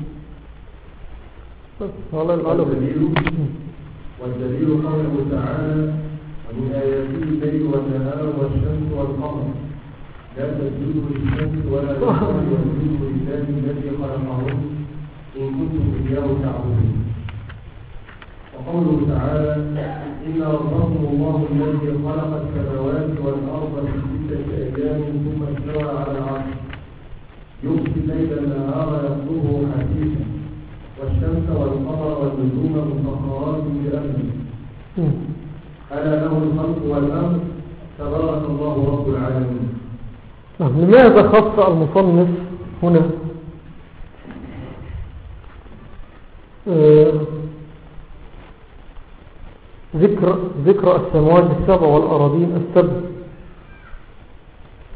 والدليل والدليل قوله تعالى: ومن آياته الليل والنهار والشمس والقمر لا تسجدوا للشمس ولا للقمر واسجدوا لله الذي خلقهم إن كنتم إياه تعبدون. وقوله تعالى: إن ربكم الله الذي خلق السماوات والأرض في ستة أيام ثم استوى على العرش يغشي الليل النهار يطلبه حثيثا والشمس والقمر والنجوم مسخرات بأمره ألا له الخلق والأمر تبارك الله رب العالمين. لماذا خص المصنف هنا ذكر ذكر السماوات السبع والأراضين السبع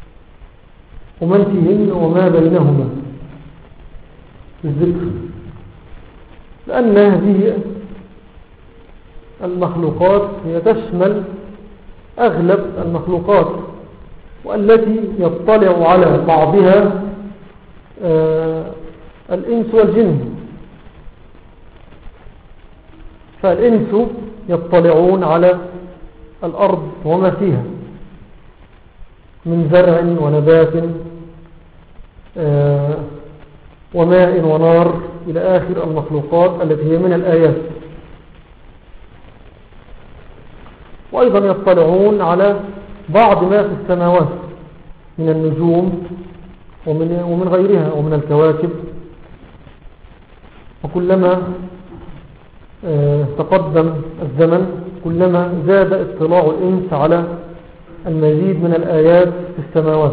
ومن فيهن وما بينهما الذكر، لأن هذه المخلوقات هي تشمل أغلب المخلوقات، والتي يطلع على بعضها آه الإنس والجن. فالإنس يطلعون على الأرض وما فيها من زرع ونبات آه وماء ونار إلى آخر المخلوقات التي هي من الآيات. وأيضا يطلعون على بعض ما في السماوات من النجوم ومن, ومن غيرها ومن الكواكب. وكلما آه تقدم الزمن كلما زاد اطلاع الإنس على المزيد من الآيات في السماوات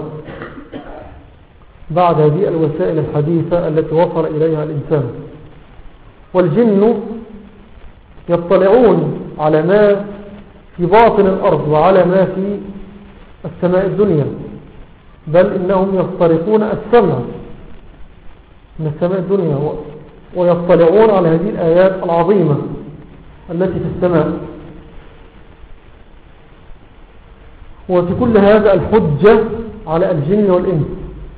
بعد هذه الوسائل الحديثة التي وصل إليها الإنسان. والجن يطلعون على ما في باطن الأرض وعلى ما في السماء الدنيا، بل إنهم يسترقون السمع من السماء الدنيا ويطلعون على هذه الآيات العظيمة التي في السماء. وفي كل هذا الحجة على الجن والإنس،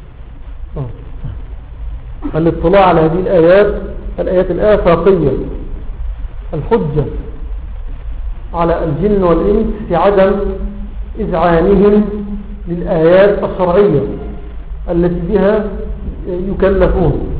الاطلاع على هذه الآيات الآيات الآفاقية، الحجة على الجن والإنس في عدم إذعانهم للآيات الشرعية التي بها يكلفون.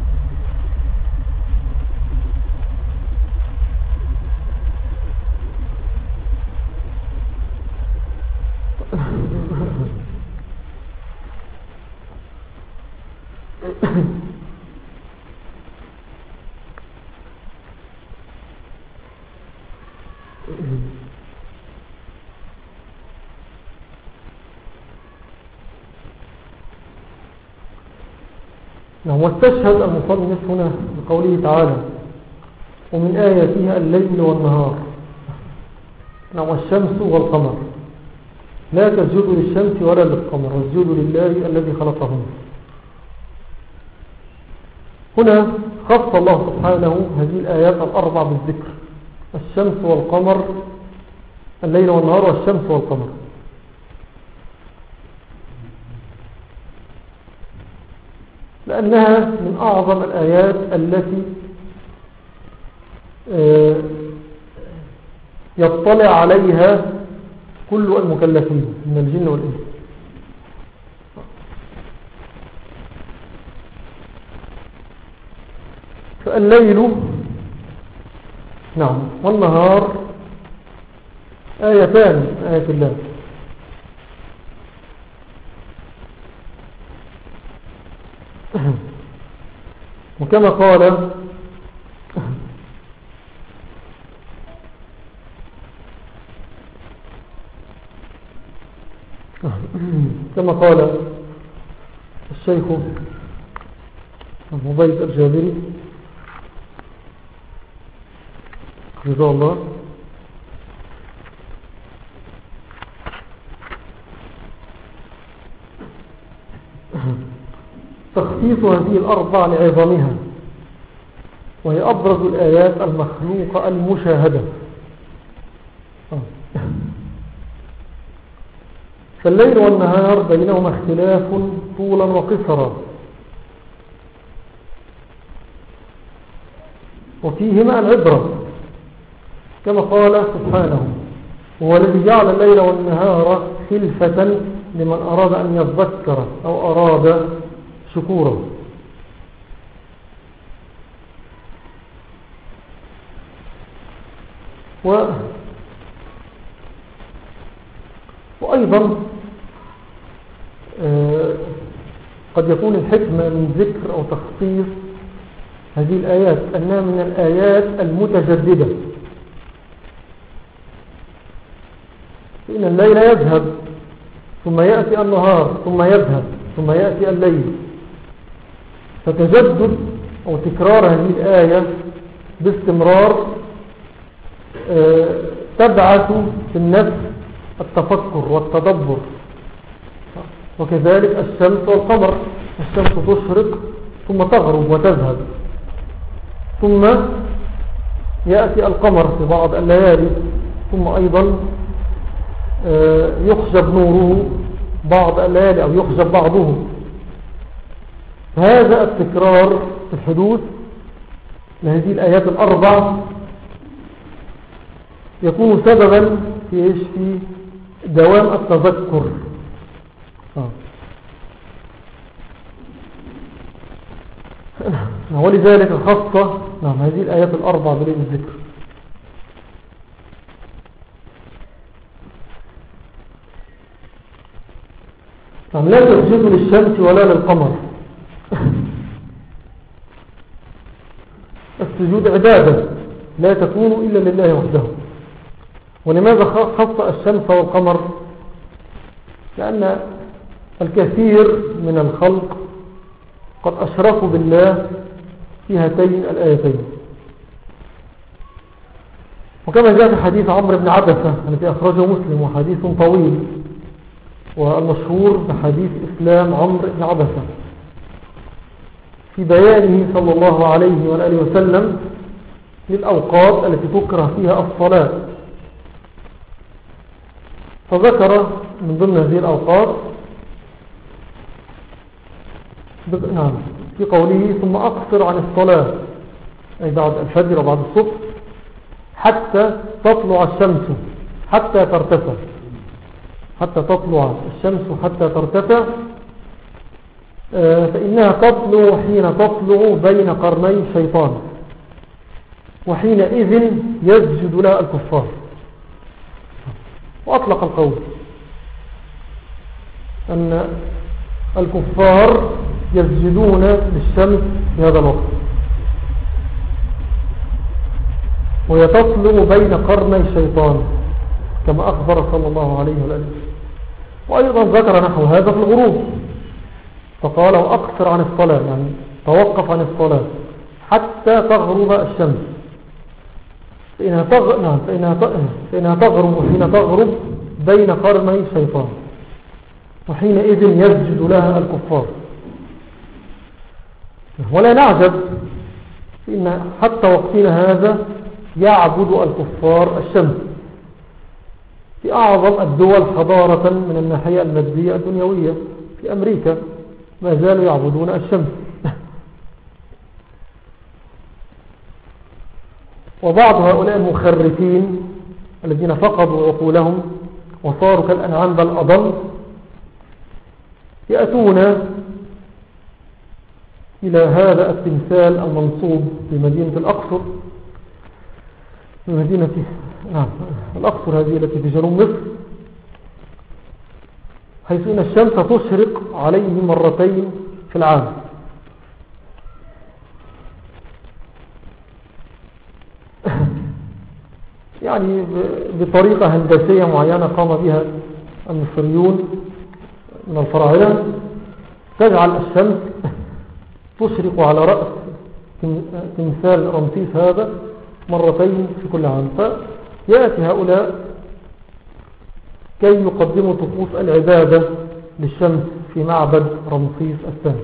نعم. واستشهد المصنف هنا بقوله تعالى: ومن آياتها الليل والنهار، نعم، والشمس والقمر، لا تسجدوا للشمس ولا للقمر واسجدوا لله الذي خلقهم. هنا خص الله سبحانه هذه الآيات الأربع بالذكر: الشمس والقمر، الليل والنهار، والشمس والقمر. لأنها من أعظم الآيات التي يطلع عليها كل المكلفين من الجن والإنس. فالليل نعم والنهار آيتان من آيات الله. وكما قال كما قال الشيخ عبيد الجابري رضي الله: تخصيص هذه الأربع لعظمها، وهي أبرز الآيات المخلوقة المشاهدة. فالليل والنهار بينهما اختلاف طولا وقصرا، وفيهما العبرة، كما قال سبحانه: هو الذي جعل الليل والنهار خلفة لمن أراد أن يذكر أو أراد شكورا. و وأيضا آه قد يكون الحكمة من ذكر أو تخصيص هذه الآيات أنها من الآيات المتجددة، فإن الليل يذهب ثم يأتي النهار ثم يذهب ثم يأتي الليل، فتجدد أو تكرار هذه الآية باستمرار آه تبعث في النفس التفكر والتدبر وكذلك الشمس والقمر، الشمس تشرق ثم تغرب وتذهب، ثم يأتي القمر في بعض الليالي، ثم أيضا يخجب نوره بعض الليالي أو يخجب بعضه. هذا التكرار في الحدوث لهذه الآيات الأربع يكون سببا في إيش؟ في دوام التذكر. آه. ولذلك خاصة نعم هذه الآيات الأربع بليل الذكر. نعم لا تسجدوا للشمس ولا للقمر. السجود عبادة لا تكون إلا لله وحده. ولماذا خص الشمس والقمر؟ لأن الكثير من الخلق قد أشركوا بالله في هاتين الآيتين. وكما جاء في حديث عمرو بن عبسة الذي أخرجه مسلم، وحديث طويل والمشهور بحديث إسلام عمرو بن عبسة، في بيانه صلى الله عليه وآله وسلم للأوقات التي تكره فيها الصلاة، فذكر من ضمن هذه الأوقات نعم في قوله ثم أقصر عن الصلاة، أي بعد الفجر وبعد الصبح حتى تطلع الشمس حتى ترتفع، حتى تطلع الشمس حتى ترتفع، فإنها تطلع حين تطلع بين قرني الشيطان، وحينئذ يسجد لها الكفار. وأطلق القول أن الكفار يسجدون للشمس في هذا الوقت، وهي تطلع بين قرني الشيطان كما أخبر صلى الله عليه وسلم. وأيضا ذكر نحو هذا في الغروب، فقال وأقصر عن الصلاة، يعني توقف عن الصلاة حتى تغرب الشمس، فإنها, تغ... نعم فإنها, ت... فإنها تغرب حين تغرب بين قرني الشيطان، وحينئذ يسجد لها الكفار. ولا نعجب إن حتى وقتنا هذا يعبد الكفار الشمس في أعظم الدول حضارة من الناحية المادية الدنيوية. في أمريكا ما زالوا يعبدون الشمس. وبعض هؤلاء المخرفين الذين فقدوا عقولهم وصاروا كالأنعام بل أضل يأتون إلى هذا التمثال المنصوب في مدينة الأقصر، في مدينة نعم الأقصر هذه التي في جنوب مصر، حيث إن الشمس تشرق عليه مرتين في العام. يعني بطريقة هندسية معينة قام بها المصريون من الفراعنة، تجعل الشمس تشرق على رأس تمثال رمسيس هذا مرتين في كل عام. فيأتي هؤلاء كي يقدموا طقوس العبادة للشمس في معبد رمسيس الثاني.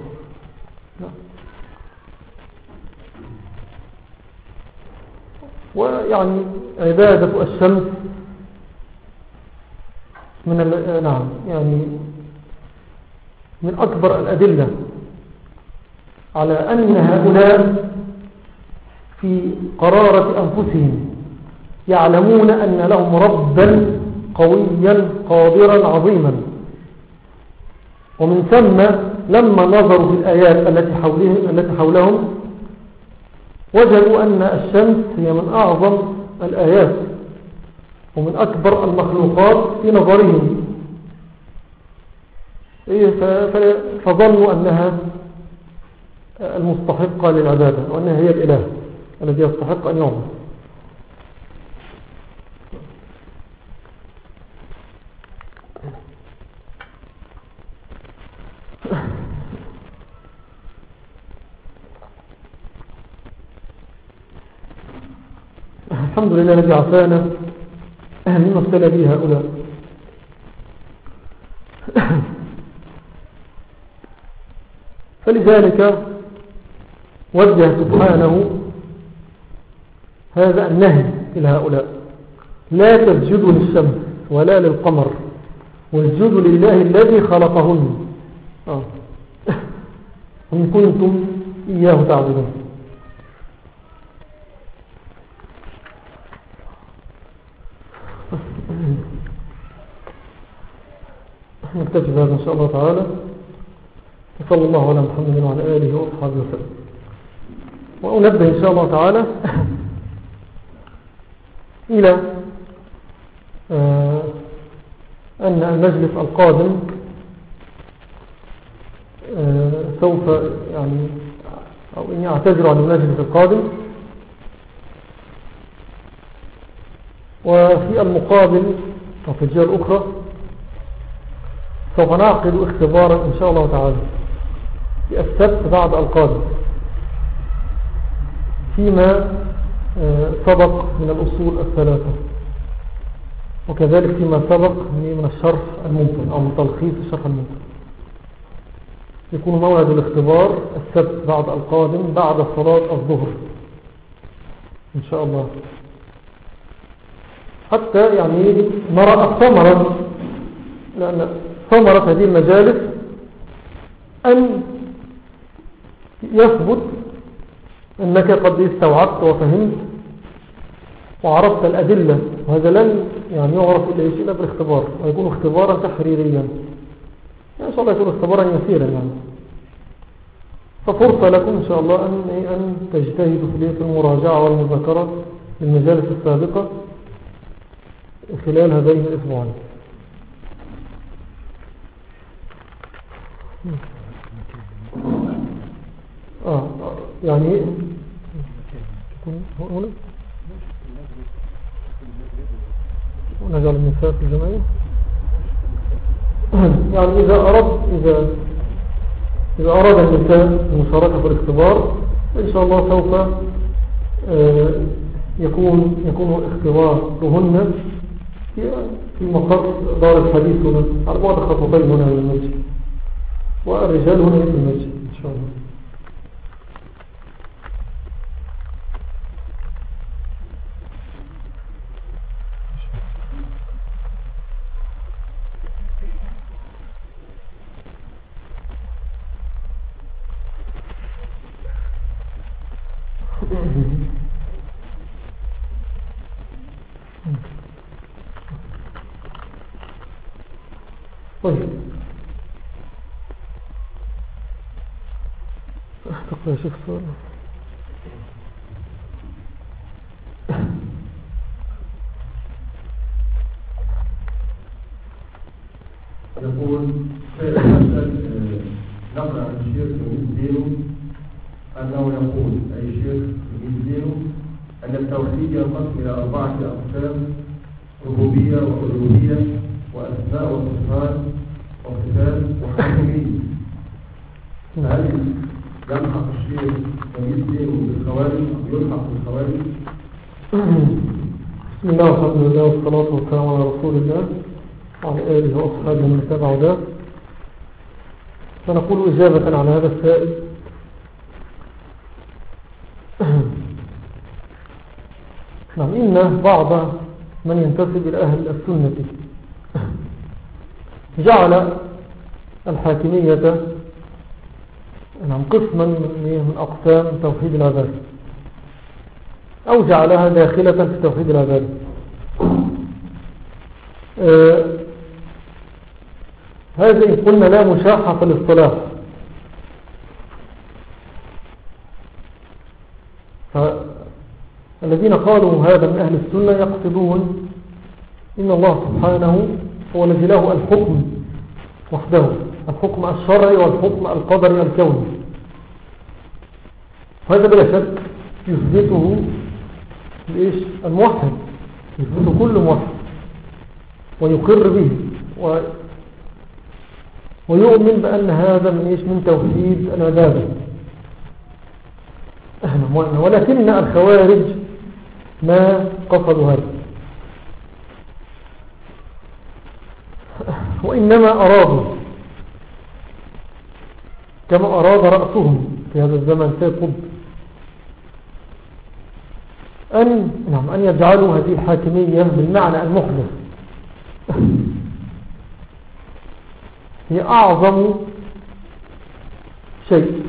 ويعني عبادة الشمس من نعم يعني من أكبر الأدلة على أن هؤلاء في قرارة أنفسهم يعلمون أن لهم ربا قويا قادرا عظيما. ومن ثم لما نظروا في الآيات التي حولهم, التي حولهم وجدوا أن الشمس هي من أعظم الآيات ومن أكبر المخلوقات في نظرهم، فظنوا أنها المستحقة للعبادة وأنها هي الإله الذي يستحق أن يعبد. الحمد لله الذي عافانا مما ابتلى به هؤلاء. فلذلك وجه سبحانه هذا النهي إلى هؤلاء: لا تسجدوا للشمس ولا للقمر واسجدوا لله الذي خلقهن آه. إن كنتم إياه تعبدون. نكتفي بهذا إن شاء الله تعالى، وصلى الله على محمد وعلى آله وأصحابه وسلم. وأنبه إن شاء الله تعالى إلى آه أن المجلس القادم آه سوف يعني أو إني أعتذر عن المجلس القادم، وفي المقابل وفي الجهة الأخرى سوف نعقد اختبارا إن شاء الله تعالى في السبت بعد القادم فيما سبق من الأصول الثلاثة، وكذلك فيما سبق من الشرح الممكن أو من تلخيص الشرح الممكن. يكون موعد الاختبار السبت بعد القادم بعد صلاة الظهر إن شاء الله، حتى يعني نرى الثمرة، لأن ثمرة هذه المجالس أن يثبت أنك قد استوعبت وفهمت وعرفت الأدلة، وهذا لن يعني يعرف إلا بالاختبار، ويكون اختبارا تحريريا يعني إن شاء الله يكون اختبارا يسيرا يعني. ففرصة لكم إن شاء الله أن, أن تجتهدوا في المراجعة والمذاكرة للمجالس السابقة خلال هذين الأسبوعين. آه يعني هنا ونجعل النساء في الجمعية يعني إذا أراد إذا إذا أراد النساء المشاركة في الاختبار إن شاء الله سوف يكون يكون اختبارهن في مقر دار الحديث هنا على بعد خطوتين هنا من المسجد، والرجال هنا في المسجد إن شاء الله. طيب تقرأ شوف السؤال. يقول سيد حسن نقل عن الشيخ تلميذ دينه أنه يقول أي شيخ تلميذ دينه أن التوحيد ينقسم إلى أربعة أقسام: ربوبية وألوهية وأسماء وصفات وصفات وحكمية. هل يلحق الشيخ تلميذ دينه بالخوارج أو يلحق بالخوارج؟ بسم الله والحمد لله والصلاة والسلام على رسول الله وعلى آله وأصحابه من تبعوا ذا. فنقول إجابة على هذا السائل: نعم، إن بعض من ينتسب إلى أهل السنة جعل الحاكمية نعم قسما من أقسام توحيد العبادة، أو جعلها داخلة في توحيد العبادة. آه هذا إن قلنا لا مشاحة في الاصطلاح، فالذين قالوا هذا من أهل السنة يقصدون إن الله سبحانه هو الذي له الحكم وحده، الحكم الشرعي والحكم القدري الكوني. هذا بلا شك يثبته لإيش؟ الموحد، يثبته كل موحد ويقر به و... ويؤمن بأن هذا من إيش؟ من توحيد العبادة. ولكن الخوارج ما قصدوا هذا، وإنما أرادوا كما أراد رأسهم في هذا الزمن سيد قطب أن, نعم أن يجعلوا هذه الحاكمية بالمعنى المحدث هي أعظم شيء،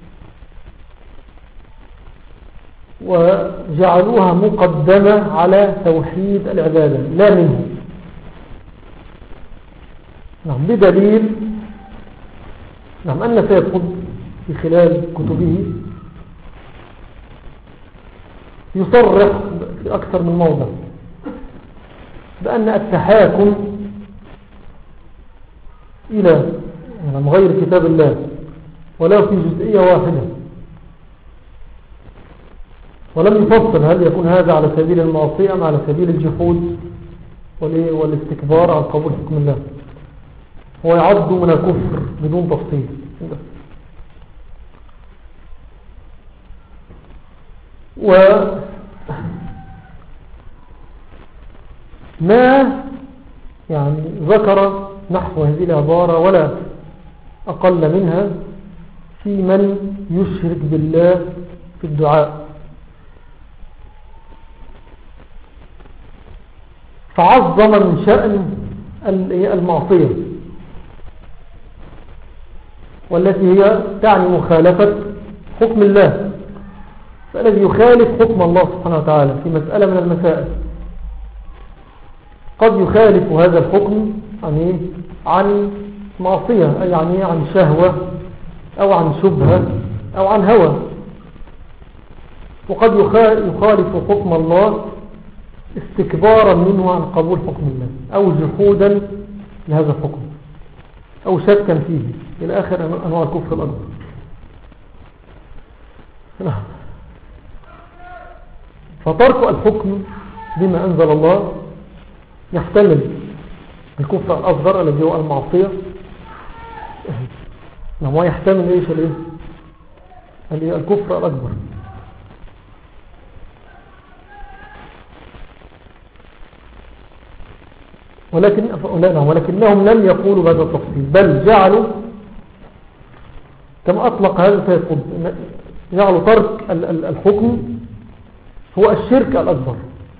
وجعلوها مقدمة على توحيد العبادة لا منه. نعم بدليل نعم أن سيد قطب في خلال كتبه يصرح في أكثر من موضع بأن التحاكم إلى يعني غير كتاب الله ولو في جزئية واحدة، ولم يفصل هل يكون هذا على سبيل المعصية أم على سبيل الجحود والاستكبار عن قبول حكم الله، هو يعد من الكفر بدون تفصيل. وما يعني ذكر نحو هذه العبارة ولا أقل منها في من يشرك بالله في الدعاء، فعظم من شأن المعصية والتي هي تعني مخالفة حكم الله، فالذي يخالف حكم الله سبحانه وتعالى في مسألة من المسائل قد يخالف هذا الحكم يعني عن معصية، أي يعني عن شهوة أو عن شبهة أو عن هوى، وقد يخالف حكم الله استكبارا منه عن قبول حكم الله أو جحودا لهذا الحكم أو شكا فيه إلى آخر أنواع الكفر الأكبر. فترك الحكم بما أنزل الله يحتمل الكفر الأصغر الذي هو المعصية، وما يحتمل إيش الايه الكفر الأكبر. ولكن ولكنهم لم يقولوا بهذا التفصيل، بل جعلوا كما أطلق هذا سيد قطب، جعلوا ترك الحكم هو الشرك الأكبر.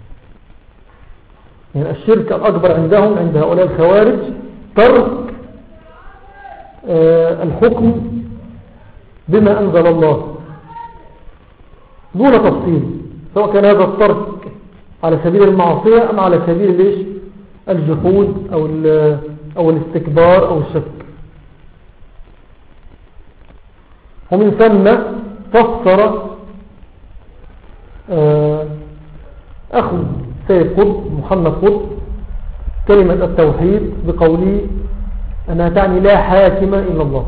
يعني الشرك الأكبر عندهم عند هؤلاء الخوارج ترك الحكم بما أنزل الله دون تفصيل، سواء كان هذا الترك على سبيل المعصية أم على سبيل ليش الجحود أو, أو الاستكبار أو الشك. ومن ثم فسر أخو سيد قطب محمد قطب كلمة التوحيد بقوله أنها تعني لا حاكم إلا الله.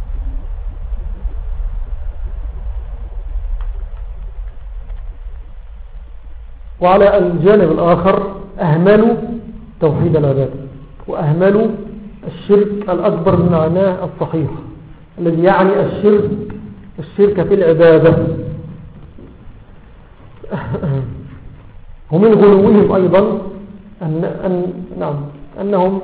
وعلى الجانب الآخر أهملوا توحيد العبادة وأهملوا الشرك الأكبر من معناه الصحيح الذي يعني الشرك الشرك في العبادة. ومن غلوهم أيضا أن أن نعم أنهم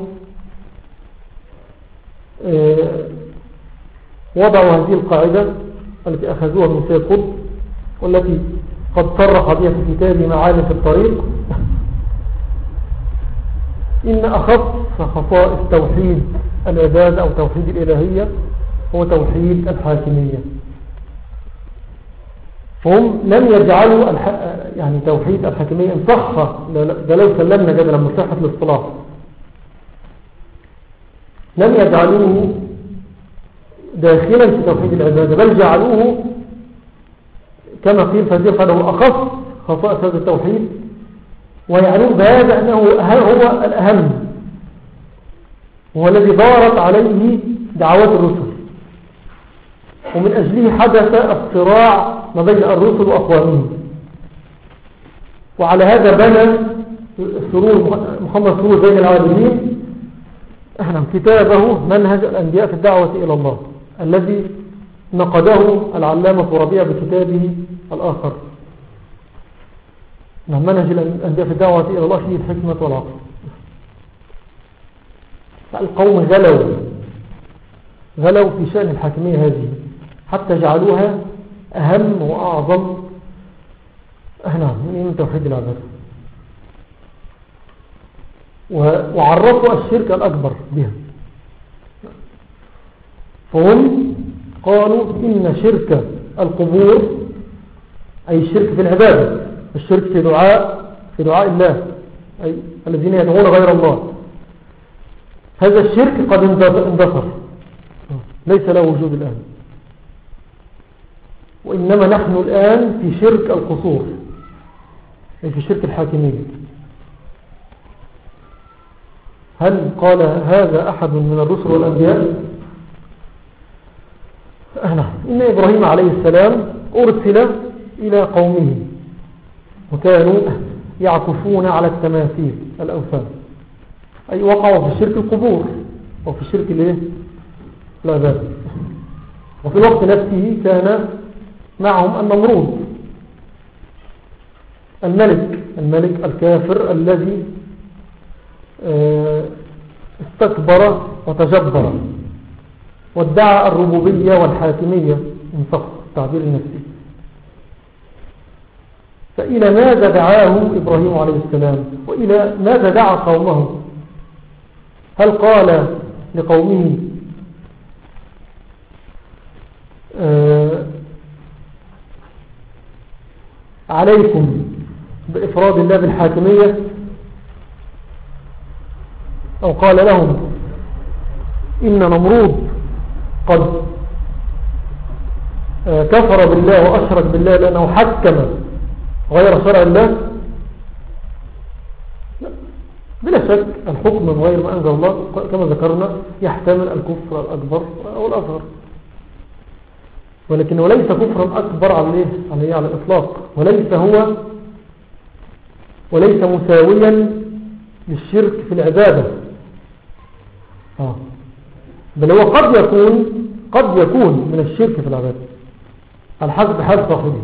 وضعوا هذه القاعدة التي أخذوها من سيد قطب والتي قد صرح بها في كتابه معالم في الطريق، إن أخص خصائص توحيد العبادة أو توحيد الإلهية هو توحيد الحاكمية. فهم لم يجعلوا الح... يعني توحيد الحاكمية إن صح، ده لو سلمنا جدلا من صحة الاصطلاح، لم يجعلوه داخلا في توحيد العبادة، بل جعلوه كما قيل فزير فله أخص خصائص هذا التوحيد، ويعنون بهذا أنه هو الأهم وهو الذي دارت عليه دعوات الرسل، ومن أجله حدث الصراع ما بين الرسل وأقوامهم. وعلى هذا بنى سرور محمد سرور زين العابدين احنا كتابه منهج الأنبياء في الدعوة إلى الله، الذي نقده العلامة ربيع بكتابه الآخر منهج الأنبياء في الدعوة إلى الله فيه الحكمة والعقل. القوم غلوا غلوا في شأن الحاكمية هذه حتى جعلوها أهم وأعظم نعم من توحيد العبادة، وعرفوا الشرك الأكبر بها. فهم قالوا إن شرك القبور أي الشرك في العبادة، الشرك في دعاء في دعاء الله، أي الذين يدعون غير الله، هذا الشرك قد اندثر ليس له وجود الآن، وإنما نحن الآن في شرك القصور، أي في شرك الحاكمية. هل قال هذا أحد من الرسل والأنبياء؟ نعم. إن إبراهيم عليه السلام أرسل إلى قومه وكانوا يعكفون على التماثيل الأوثان، أي وقعوا في شرك القبور وفي شرك الايه العبادة. وفي الوقت نفسه كان معهم النمرود الملك الملك الكافر الذي استكبر وتجبر وادعى الربوبية والحاكمية من صح التعبير النفسي. فإلى ماذا دعاه إبراهيم عليه السلام وإلى ماذا دعا قومه؟ هل قال لقومه آه عليكم بإفراد الله بالحاكمية، أو قال لهم إن نمرود قد آه كفر بالله وأشرك بالله لأنه حكم غير شرع الله؟ لا، بلا شك الحكم من غير ما أنزل الله كما ذكرنا يحتمل الكفر الأكبر أو الأصغر، ولكنه ليس كفرا أكبر على عليه على الإطلاق، وليس هو وليس مساويا للشرك في العبادة. آه. بل هو قد يكون قد يكون من الشرك في العبادة على حسب حال صاحبه،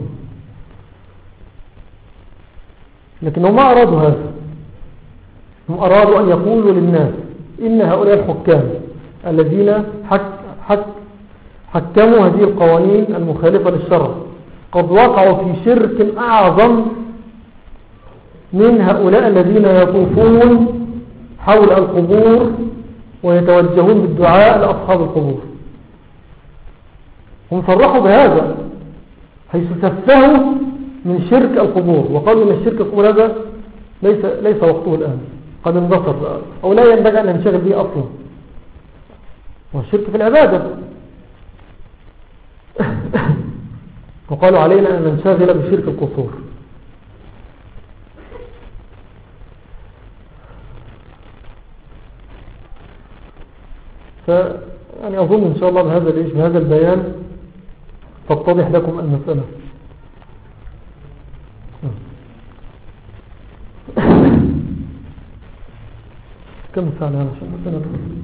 لكنهم ما أرادوا هذا. هم أرادوا أن يقولوا للناس إن هؤلاء الحكام الذين حك حك حكموا هذه القوانين المخالفة للشرع قد وقعوا في شرك أعظم من هؤلاء الذين يطوفون حول القبور ويتوجهون بالدعاء لأصحاب القبور. هم صرحوا بهذا حيث سفهوا من شرك القبور وقالوا أن الشرك القبور هذا ليس, ليس وقته الآن، قد انتصر أو لا ينبغي أن ننشغل به أصلا، والشرك في العبادة. وقالوا علينا أن ننشغل بشرك القصور. ف يعني أظن إن شاء الله بهذا الإيش بهذا البيان تتضح لكم المسألة. كم ساعة أنا عشان نتنى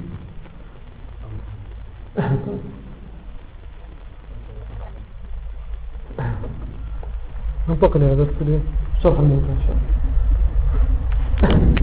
ننتقل إلى درس شرح الموضوع إن شاء الله.